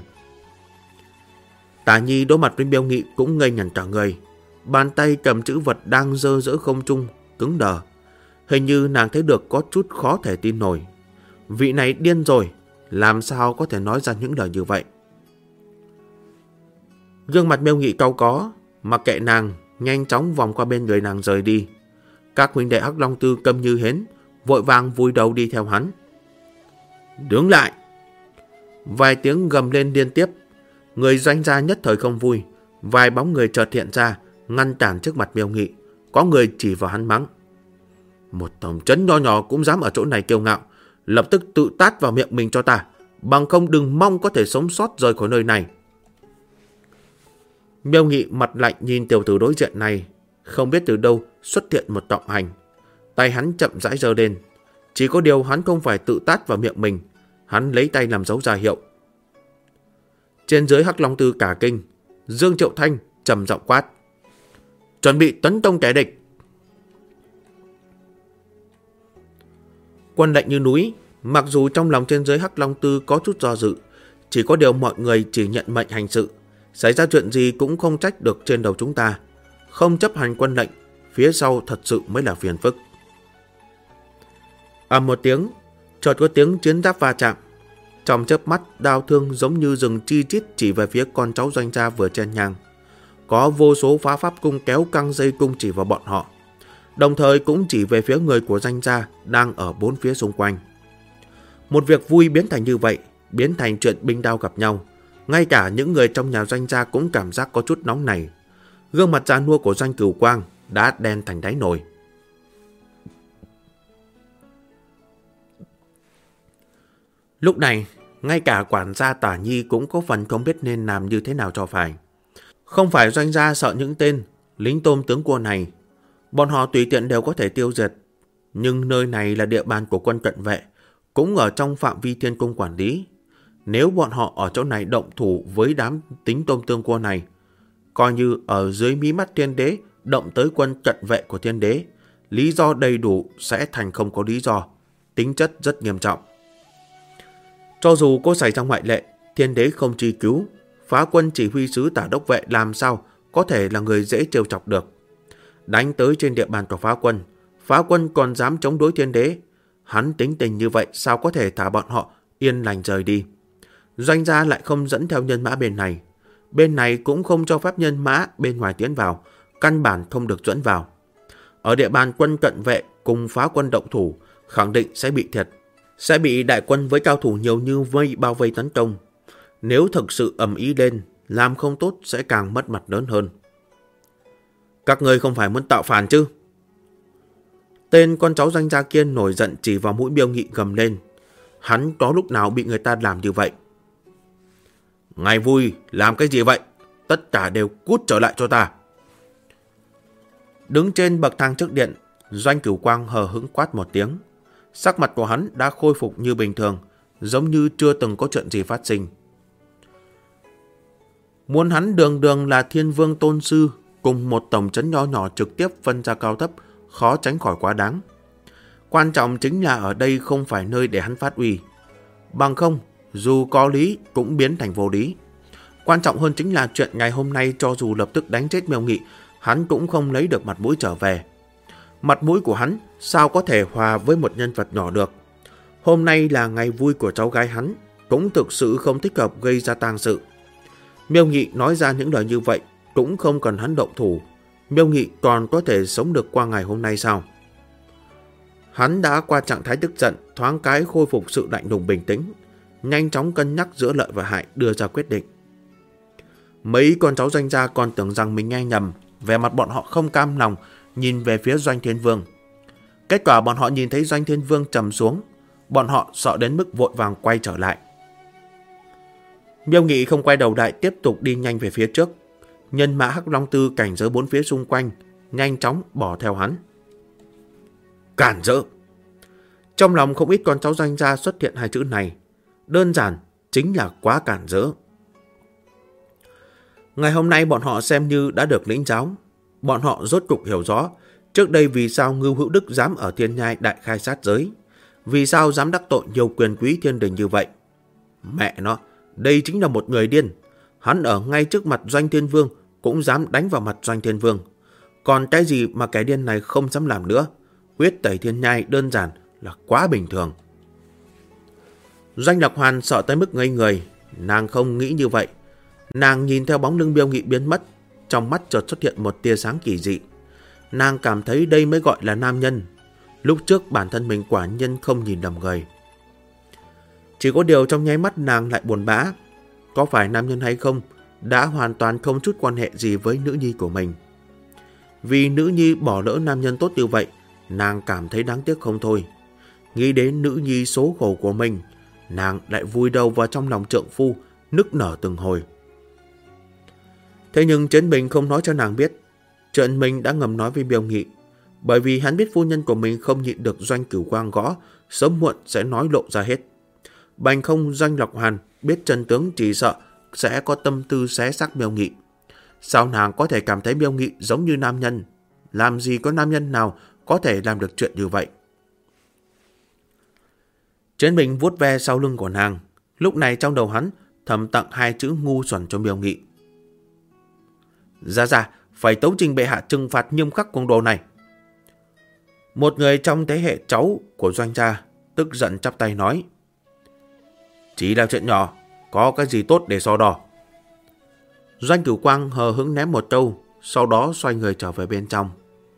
A: Tả Nhi đối mặt với Biêu Nghị cũng ngây ngẩn cả người. Bàn tay cầm chữ vật đang giơ giữa không trung, cứng đờ. Hình như nàng thấy được có chút khó thể tin nổi. Vị này điên rồi, làm sao có thể nói ra những lời như vậy? Gương mặt Miêu Nghị cau có, mặc kệ nàng, nhanh chóng vòng qua bên người nàng rời đi. Các huynh đệ Hắc Long Tư câm như hến, vội vàng vùi đầu đi theo hắn. Đứng lại! Vài tiếng gầm lên liên tiếp. Người Doanh gia nhất thời không vui. Vài bóng người chợt hiện ra, ngăn cản trước mặt Miêu Nghị. Có người chỉ vào hắn mắng. Một tổng trấn nho nhỏ cũng dám ở chỗ này kiêu ngạo. Lập tức tự tát vào miệng mình cho ta. Bằng không đừng mong có thể sống sót rời khỏi nơi này. Miêu Nghị mặt lạnh nhìn tiểu tử đối diện này. Không biết từ đâu xuất hiện một trọng hành. Tay hắn chậm rãi giơ lên. Chỉ có điều hắn không phải tự tát vào miệng mình. Hắn lấy tay làm dấu ra hiệu. Trên dưới Hắc Long Tư cả kinh. Dương Triệu Thanh trầm giọng quát. Chuẩn bị tấn công kẻ địch. Quân lệnh như núi. Mặc dù trong lòng trên dưới Hắc Long Tư có chút do dự. Chỉ có điều mọi người chỉ nhận mệnh hành sự. Xảy ra chuyện gì cũng không trách được trên đầu chúng ta. Không chấp hành quân lệnh, phía sau thật sự mới là phiền phức. Ầm một tiếng, chợt có tiếng chiến giáp va chạm. Trong chớp mắt, đao thương giống như rừng chi chít chỉ về phía con cháu Doanh gia vừa chen nhang. Có vô số phá pháp cung kéo căng dây cung chỉ vào bọn họ. Đồng thời cũng chỉ về phía người của Doanh gia đang ở bốn phía xung quanh. Một việc vui biến thành như vậy, biến thành chuyện binh đao gặp nhau. Ngay cả những người trong nhà Doanh gia cũng cảm giác có chút nóng nảy. Gương mặt già nua của Doanh Cửu Quang đã đen thành đáy nồi. Lúc này, ngay cả quản gia Tả Nhi cũng có phần không biết nên làm như thế nào cho phải. Không phải Doanh gia sợ những tên lính tôm tướng cua này. Bọn họ tùy tiện đều có thể tiêu diệt. Nhưng nơi này là địa bàn của quân cận vệ, cũng ở trong phạm vi Thiên Cung quản lý. Nếu bọn họ ở chỗ này động thủ với đám tính tôm tương cua này, coi như ở dưới mí mắt Thiên Đế động tới quân cận vệ của Thiên Đế, lý do đầy đủ sẽ thành không có lý do, tính chất rất nghiêm trọng. Cho dù có xảy ra ngoại lệ, Thiên Đế không truy cứu, Phá Quân chỉ huy sứ Tả Đốc Vệ làm sao có thể là người dễ trêu chọc được. Đánh tới trên địa bàn của Phá Quân còn dám chống đối Thiên Đế. Hắn tính tình như vậy sao có thể thả bọn họ yên lành rời đi. Doanh gia lại không dẫn theo nhân mã bên này cũng không cho phép nhân mã bên ngoài tiến vào, căn bản không được dẫn vào. Ở địa bàn quân cận vệ cùng Phá Quân động thủ, khẳng định sẽ bị thiệt, sẽ bị đại quân với cao thủ nhiều như vây bao vây tấn công. Nếu thực sự ầm ĩ lên, làm không tốt sẽ càng mất mặt lớn hơn. Các ngươi không phải muốn tạo phản chứ? Tên con cháu Doanh gia kia nổi giận chỉ vào mũi Miêu Nghị gầm lên. Hắn có lúc nào bị người ta làm như vậy? Ngày vui, làm cái gì vậy? Tất cả đều cút trở lại cho ta. Đứng trên bậc thang trước điện, Doanh Cửu Quang hờ hững quát một tiếng. Sắc mặt của hắn đã khôi phục như bình thường, giống như chưa từng có chuyện gì phát sinh. Muốn hắn đường đường là Thiên Vương tôn sư, cùng một tổng trấn nho nhỏ trực tiếp phân ra cao thấp, khó tránh khỏi quá đáng. Quan trọng chính là ở đây không phải nơi để hắn phát uy. Bằng không, dù có lý cũng biến thành vô lý. Quan trọng hơn chính là chuyện ngày hôm nay cho dù lập tức đánh chết Miêu Nghị, hắn cũng không lấy được mặt mũi trở về. Mặt mũi của hắn sao có thể hòa với một nhân vật nhỏ được. Hôm nay là ngày vui của cháu gái hắn, cũng thực sự không thích hợp gây ra tang sự. Miêu Nghị nói ra những lời như vậy cũng không cần hắn động thủ. Miêu Nghị còn có thể sống được qua ngày hôm nay sao? Hắn đã qua trạng thái tức giận, thoáng cái khôi phục sự lạnh lùng bình tĩnh, nhanh chóng cân nhắc giữa lợi và hại đưa ra quyết định. Mấy con cháu Doanh gia còn tưởng rằng mình nghe nhầm, vẻ mặt bọn họ không cam lòng nhìn về phía Doanh Thiên Vương. Kết quả bọn họ nhìn thấy Doanh Thiên Vương trầm xuống, bọn họ sợ đến mức vội vàng quay trở lại. Miêu Nghị không quay đầu lại, tiếp tục đi nhanh về phía trước. Nhân mã Hắc Long Tư cảnh giới bốn phía xung quanh, nhanh chóng bỏ theo hắn. Cản rỡ! Trong lòng không ít con cháu Doanh gia xuất hiện hai chữ này. Đơn giản, chính là quá cản rỡ. Ngày hôm nay bọn họ xem như đã được lĩnh giáo. Bọn họ rốt cục hiểu rõ trước đây vì sao Ngưu Hữu Đức dám ở Thiên Nhai đại khai sát giới, vì sao dám đắc tội nhiều quyền quý thiên đình như vậy. Mẹ nó, đây chính là một người điên. Hắn ở ngay trước mặt Doanh Thiên Vương cũng dám đánh vào mặt Doanh Thiên Vương. Còn cái gì mà cái điên này không dám làm nữa? Huyết tẩy Thiên Nhai đơn giản là quá bình thường. Doanh Lạc Hoàn sợ tới mức ngây người. Nàng không nghĩ như vậy. Nàng nhìn theo bóng lưng Miêu Nghị biến mất, trong mắt chợt xuất hiện một tia sáng kỳ dị. Nàng cảm thấy đây mới gọi là nam nhân. Lúc trước bản thân mình quả nhân không nhìn lầm người. Chỉ có điều trong nháy mắt nàng lại buồn bã. Có phải nam nhân hay không đã hoàn toàn không chút quan hệ gì với nữ nhi của mình. Vì nữ nhi bỏ lỡ nam nhân tốt như vậy, nàng cảm thấy đáng tiếc không thôi. Nghĩ đến nữ nhi số khổ của mình, nàng lại vùi đầu vào trong lòng trượng phu, nức nở từng hồi. Thế nhưng Chiến Bình không nói cho nàng biết, chuyện mình đã ngầm nói với Miêu Nghị, bởi vì hắn biết phu nhân của mình không nhịn được Doanh Cửu Quang gõ, sớm muộn sẽ nói lộ ra hết. Bằng không Doanh Lộc Hàn biết chân tướng chỉ sợ sẽ có tâm tư xé xác Miêu Nghị. Sao nàng có thể cảm thấy Miêu Nghị giống như nam nhân? Làm gì có nam nhân nào có thể làm được chuyện như vậy? Chiến Bình vuốt ve sau lưng của nàng. Lúc này trong đầu hắn thầm tặng hai chữ ngu xuẩn cho Miêu Nghị. Ra, phải tấu trình bệ hạ trừng phạt nghiêm khắc con đồ này. Một người trong thế hệ cháu của Doanh gia tức giận chắp tay nói. Chỉ là chuyện nhỏ, có cái gì tốt để so đo. Doanh Cửu Quang hờ hững ném một câu, sau đó xoay người trở về bên trong.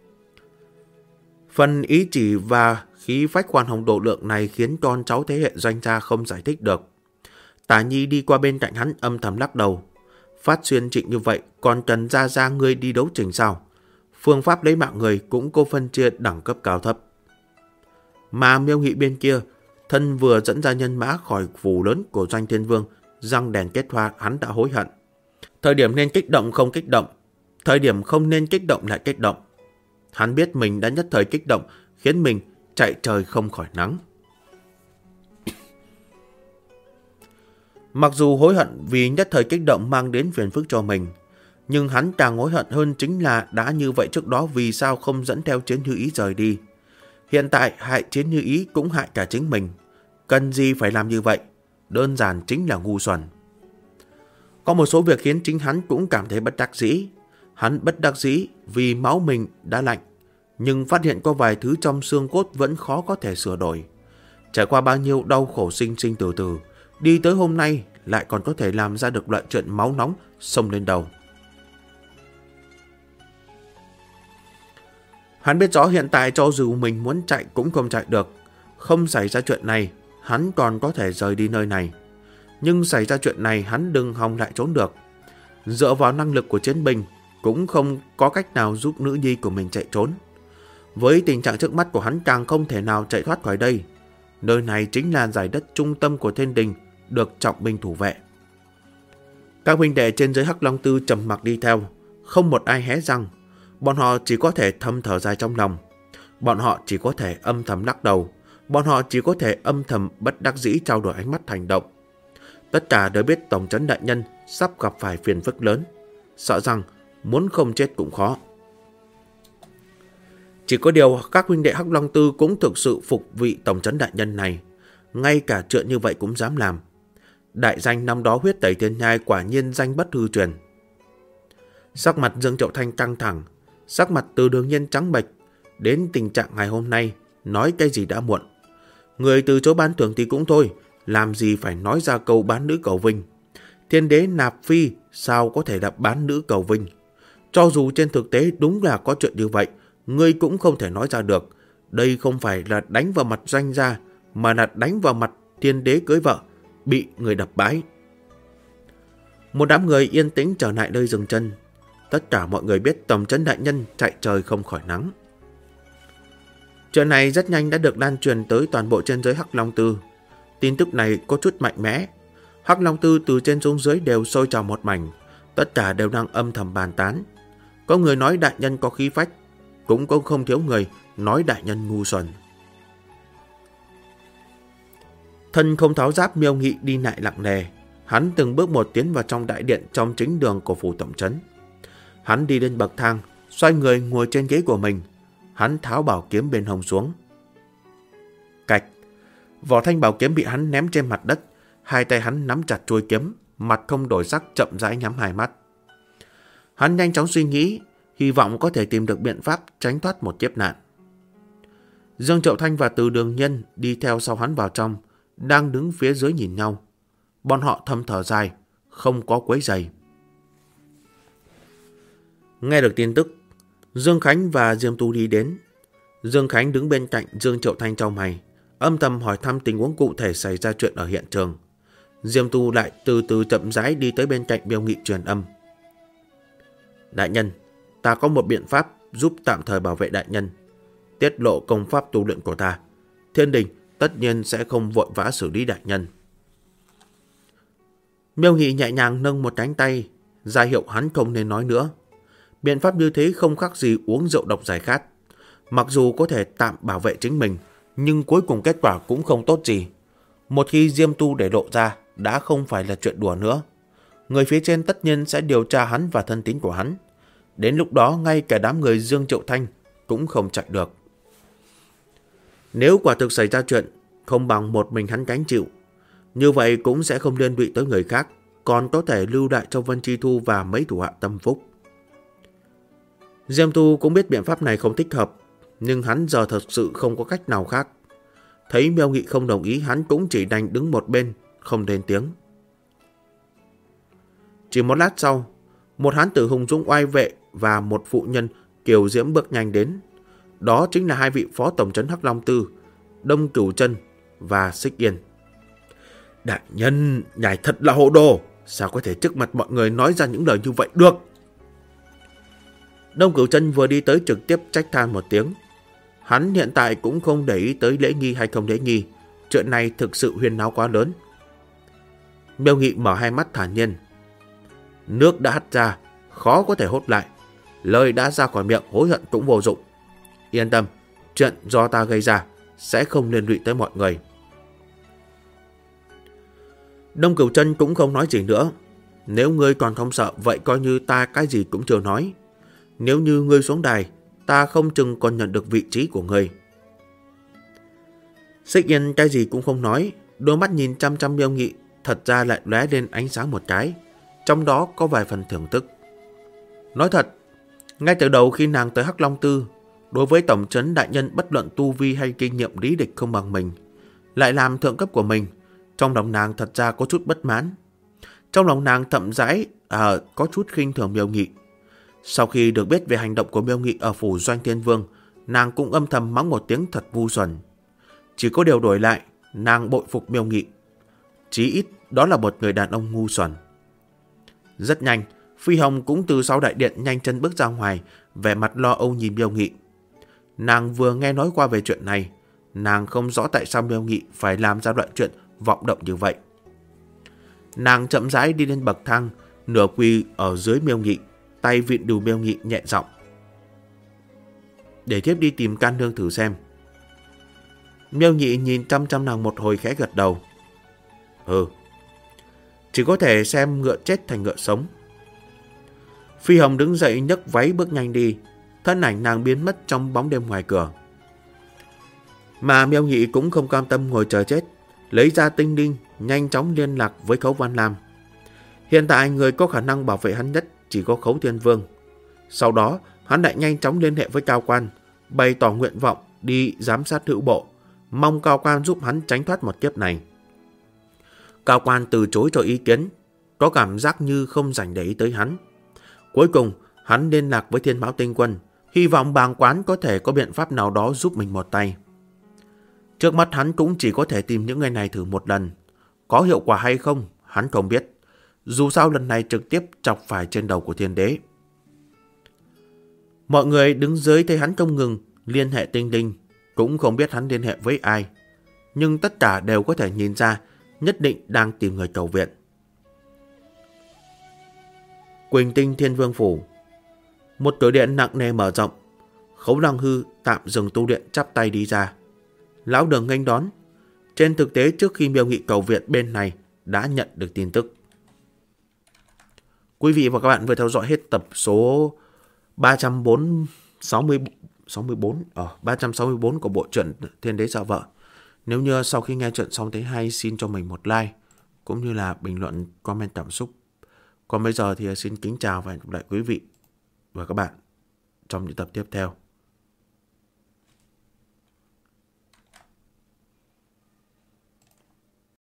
A: Phần ý chỉ và khí phách khoan hồng độ lượng này khiến con cháu thế hệ Doanh gia không giải thích được. Tả Nhi đi qua bên cạnh hắn âm thầm lắc đầu. Phát xuyên trịnh như vậy còn cần ra ngươi đi đấu trình sao? Phương pháp lấy mạng người cũng có phân chia đẳng cấp cao thấp. Mà Miêu Nghị bên kia, thân vừa dẫn ra nhân mã khỏi phủ lớn của Doanh Thiên Vương, răng đèn kết hoa, hắn đã hối hận. Thời điểm nên kích động không kích động, thời điểm không nên kích động lại kích động. Hắn biết mình đã nhất thời kích động, khiến mình chạy trời không khỏi nắng. Mặc dù hối hận vì nhất thời kích động mang đến phiền phức cho mình, nhưng hắn càng hối hận hơn chính là đã như vậy trước đó vì sao không dẫn theo Chiến Như Ý rời đi. Hiện tại hại Chiến Như Ý cũng hại cả chính mình. Cần gì phải làm như vậy? Đơn giản chính là ngu xuẩn. Có một số việc khiến chính hắn cũng cảm thấy bất đắc dĩ. Hắn bất đắc dĩ vì máu mình đã lạnh, nhưng phát hiện có vài thứ trong xương cốt vẫn khó có thể sửa đổi. Trải qua bao nhiêu đau khổ sinh sinh từ từ, đi tới hôm nay lại còn có thể làm ra được loại chuyện máu nóng xông lên đầu. Hắn biết rõ hiện tại cho dù mình muốn chạy cũng không chạy được. Không xảy ra chuyện này, hắn còn có thể rời đi nơi này. Nhưng xảy ra chuyện này hắn đừng hòng lại trốn được. Dựa vào năng lực của Chiến Bình, cũng không có cách nào giúp nữ nhi của mình chạy trốn. Với tình trạng trước mắt của hắn càng không thể nào chạy thoát khỏi đây. Nơi này chính là giải đất trung tâm của thiên đình, được trọng binh thủ vệ. Các huynh đệ trên dưới Hắc Long Tư trầm mặc đi theo, không một ai hé răng. Bọn họ chỉ có thể thầm thở dài trong lòng. Bọn họ chỉ có thể âm thầm lắc đầu. Bọn họ chỉ có thể âm thầm bất đắc dĩ trao đổi ánh mắt hành động. Tất cả đều biết Tổng trấn đại nhân sắp gặp phải phiền phức lớn, sợ rằng muốn không chết cũng khó. Chỉ có điều các huynh đệ Hắc Long Tư cũng thực sự phục vị Tổng trấn đại nhân này. Ngay cả chuyện như vậy cũng dám làm. Đại danh năm đó huyết tẩy thiên nhai quả nhiên danh bất hư truyền. Sắc mặt Dương Triệu Thanh căng thẳng, sắc mặt Từ Đường Nhiên trắng bệch. Đến tình trạng ngày hôm nay, nói cái gì đã muộn. Người từ chối ban thưởng thì cũng thôi, làm gì phải nói ra câu bán nữ cầu vinh. Thiên đế nạp phi sao có thể là bán nữ cầu vinh. Cho dù trên thực tế đúng là có chuyện như vậy, ngươi cũng không thể nói ra được. Đây không phải là đánh vào mặt Doanh gia, mà là đánh vào mặt thiên đế cưới vợ, bị người đập bãi. Một đám người yên tĩnh trở lại nơi dừng chân. Tất cả mọi người biết Tổng trấn đại nhân chạy trời không khỏi nắng. Chuyện này rất nhanh đã được lan truyền tới toàn bộ trên giới Hắc Long Tư. Tin tức này có chút mạnh mẽ. Hắc Long Tư từ trên xuống dưới đều sôi trào một mảnh. Tất cả đều đang âm thầm bàn tán. Có người nói đại nhân có khí phách, cũng có không thiếu người nói đại nhân ngu xuẩn. Thân không tháo giáp Miêu Nghị đi lại lặng nề. Hắn từng bước một tiến vào trong đại điện trong chính đường của phủ tổng trấn. Hắn đi lên bậc thang, xoay người ngồi trên ghế của mình. Hắn tháo bảo kiếm bên hông xuống. Cạch, vỏ thanh bảo kiếm bị hắn ném trên mặt đất. Hai tay hắn nắm chặt chuôi kiếm, mặt không đổi sắc, chậm rãi nhắm hai mắt. Hắn nhanh chóng suy nghĩ, hy vọng có thể tìm được biện pháp tránh thoát một kiếp nạn. Dương Triệu Thanh và Từ Đường Nhân đi theo sau hắn vào trong, đang đứng phía dưới nhìn nhau. Bọn họ thầm thở dài, không có quấy rầy. Nghe được tin tức, Dương Khánh và Diêm Tu đi đến. Dương Khánh đứng bên cạnh Dương Triệu Thanh chau mày, âm thầm hỏi thăm tình huống cụ thể xảy ra chuyện ở hiện trường. Diêm Tu lại từ từ chậm rãi đi tới bên cạnh Miêu Nghị truyền âm. Đại nhân, ta có một biện pháp giúp tạm thời bảo vệ đại nhân. Tiết lộ công pháp tu luyện của ta, Thiên Đình tất nhiên sẽ không vội vã xử lý đại nhân. Miêu Nghị nhẹ nhàng nâng một cánh tay, ra hiệu hắn không nên nói nữa. Biện pháp như thế không khác gì uống rượu độc giải khát. Mặc dù có thể tạm bảo vệ chính mình, nhưng cuối cùng kết quả cũng không tốt gì. Một khi Diêm Tu để lộ ra, đã không phải là chuyện đùa nữa. Người phía trên tất nhiên sẽ điều tra hắn và thân tín của hắn. Đến lúc đó ngay cả đám người Dương Triệu Thanh cũng không chạy được. Nếu quả thực xảy ra chuyện, không bằng một mình hắn gánh chịu. Như vậy cũng sẽ không liên lụy tới người khác, còn có thể lưu lại cho Vân Chi Thu và mấy thủ hạ tâm phúc. Diêm Tu cũng biết biện pháp này không thích hợp, nhưng hắn giờ thật sự không có cách nào khác. Thấy Miêu Nghị không đồng ý, hắn cũng chỉ đành đứng một bên, không lên tiếng. Chỉ một lát sau, một hán tử hùng dũng oai vệ và một phụ nhân kiều diễm bước nhanh đến. Đó chính là hai vị phó tổng trấn Hắc Long Tư, Đông Cửu Chân và Xích Yên. Đại nhân, ngài thật là hồ đồ, sao có thể trước mặt mọi người nói ra những lời như vậy được? Đông Cửu Chân vừa đi tới trực tiếp trách than một tiếng. Hắn hiện tại cũng không để ý tới lễ nghi hay không lễ nghi, chuyện này thực sự huyên náo quá lớn. Miêu Nghị mở hai mắt thản nhiên. Nước đã hắt ra, khó có thể hốt lại. Lời đã ra khỏi miệng hối hận cũng vô dụng. Yên tâm, chuyện do ta gây ra sẽ không liên lụy tới mọi người. Đông Cửu Chân cũng không nói gì nữa. Nếu ngươi còn không sợ, vậy coi như ta cái gì cũng chưa nói. Nếu như ngươi xuống đài, ta không chừng còn nhận được vị trí của ngươi. Xích Yên cái gì cũng không nói, đôi mắt nhìn chăm chăm Miêu Nghị, thật ra lại lóe lên ánh sáng một cái, trong đó có vài phần thưởng thức. Nói thật, ngay từ đầu khi nàng tới Hắc Long Tư, đối với tổng trấn đại nhân bất luận tu vi hay kinh nghiệm lý địch không bằng mình, lại làm thượng cấp của mình, trong lòng nàng thật ra có chút bất mãn. Trong lòng nàng thậm rãi có chút khinh thường Miêu Nghị. Sau khi được biết về hành động của Miêu Nghị ở phủ Doanh Thiên Vương, nàng cũng âm thầm mắng một tiếng thật ngu xuẩn. Chỉ có điều đổi lại, nàng bội phục Miêu Nghị. Chí ít đó là một người đàn ông ngu xuẩn. Rất nhanh, Phi Hồng cũng từ sau đại điện nhanh chân bước ra ngoài, vẻ mặt lo âu nhìn Miêu Nghị. Nàng vừa nghe nói qua về chuyện này, nàng không rõ tại sao Miêu Nghị phải làm ra đoạn chuyện vọng động như vậy. Nàng chậm rãi đi lên bậc thang, nửa quỳ ở dưới Miêu Nghị, tay vịn đùi Miêu Nghị nhẹ giọng. Để thiếp đi tìm can nương thử xem. Miêu Nghị nhìn chăm chăm nàng một hồi khẽ gật đầu. Chỉ có thể xem ngựa chết thành ngựa sống. Phi Hồng đứng dậy nhấc váy bước nhanh đi, thân ảnh nàng biến mất trong bóng đêm ngoài cửa. Mà Miêu Nghị cũng không cam tâm ngồi chờ chết, lấy ra tinh linh, nhanh chóng liên lạc với Khấu Văn Lam. Hiện tại người có khả năng bảo vệ hắn nhất chỉ có Khấu Thiên Vương. Sau đó, hắn lại nhanh chóng liên hệ với Cao Quan, bày tỏ nguyện vọng đi giám sát hữu bộ, mong Cao Quan giúp hắn tránh thoát một kiếp này. Cao Quan từ chối cho ý kiến, có cảm giác như không dành để ý tới hắn. Cuối cùng, hắn liên lạc với Thiên Mão Tinh Quân, hy vọng bàng quán có thể có biện pháp nào đó giúp mình một tay. Trước mắt hắn cũng chỉ có thể tìm những người này thử một lần. Có hiệu quả hay không, hắn không biết. Dù sao lần này trực tiếp chọc phải trên đầu của Thiên Đế. Mọi người đứng dưới thấy hắn không ngừng liên hệ tinh linh, cũng không biết hắn liên hệ với ai. Nhưng tất cả đều có thể nhìn ra nhất định đang tìm người cầu viện. Quỳnh Tinh Thiên Vương Phủ. Một cửa điện nặng nề mở rộng. Khấu Lăng Hư tạm dừng tu luyện chắp tay đi ra. Lão Đường nghênh đón. Trên thực tế trước khi Miêu Nghị cầu viện bên này đã nhận được tin tức. Quý vị và các bạn vừa theo dõi hết tập số 364 của bộ truyện Thiên Đế Sợ Vợ. Nếu như sau khi nghe chuyện xong thấy hay, xin cho mình một like cũng như là bình luận, comment cảm xúc. Còn bây giờ thì xin kính chào và hẹn gặp lại quý vị và các bạn trong những tập tiếp theo.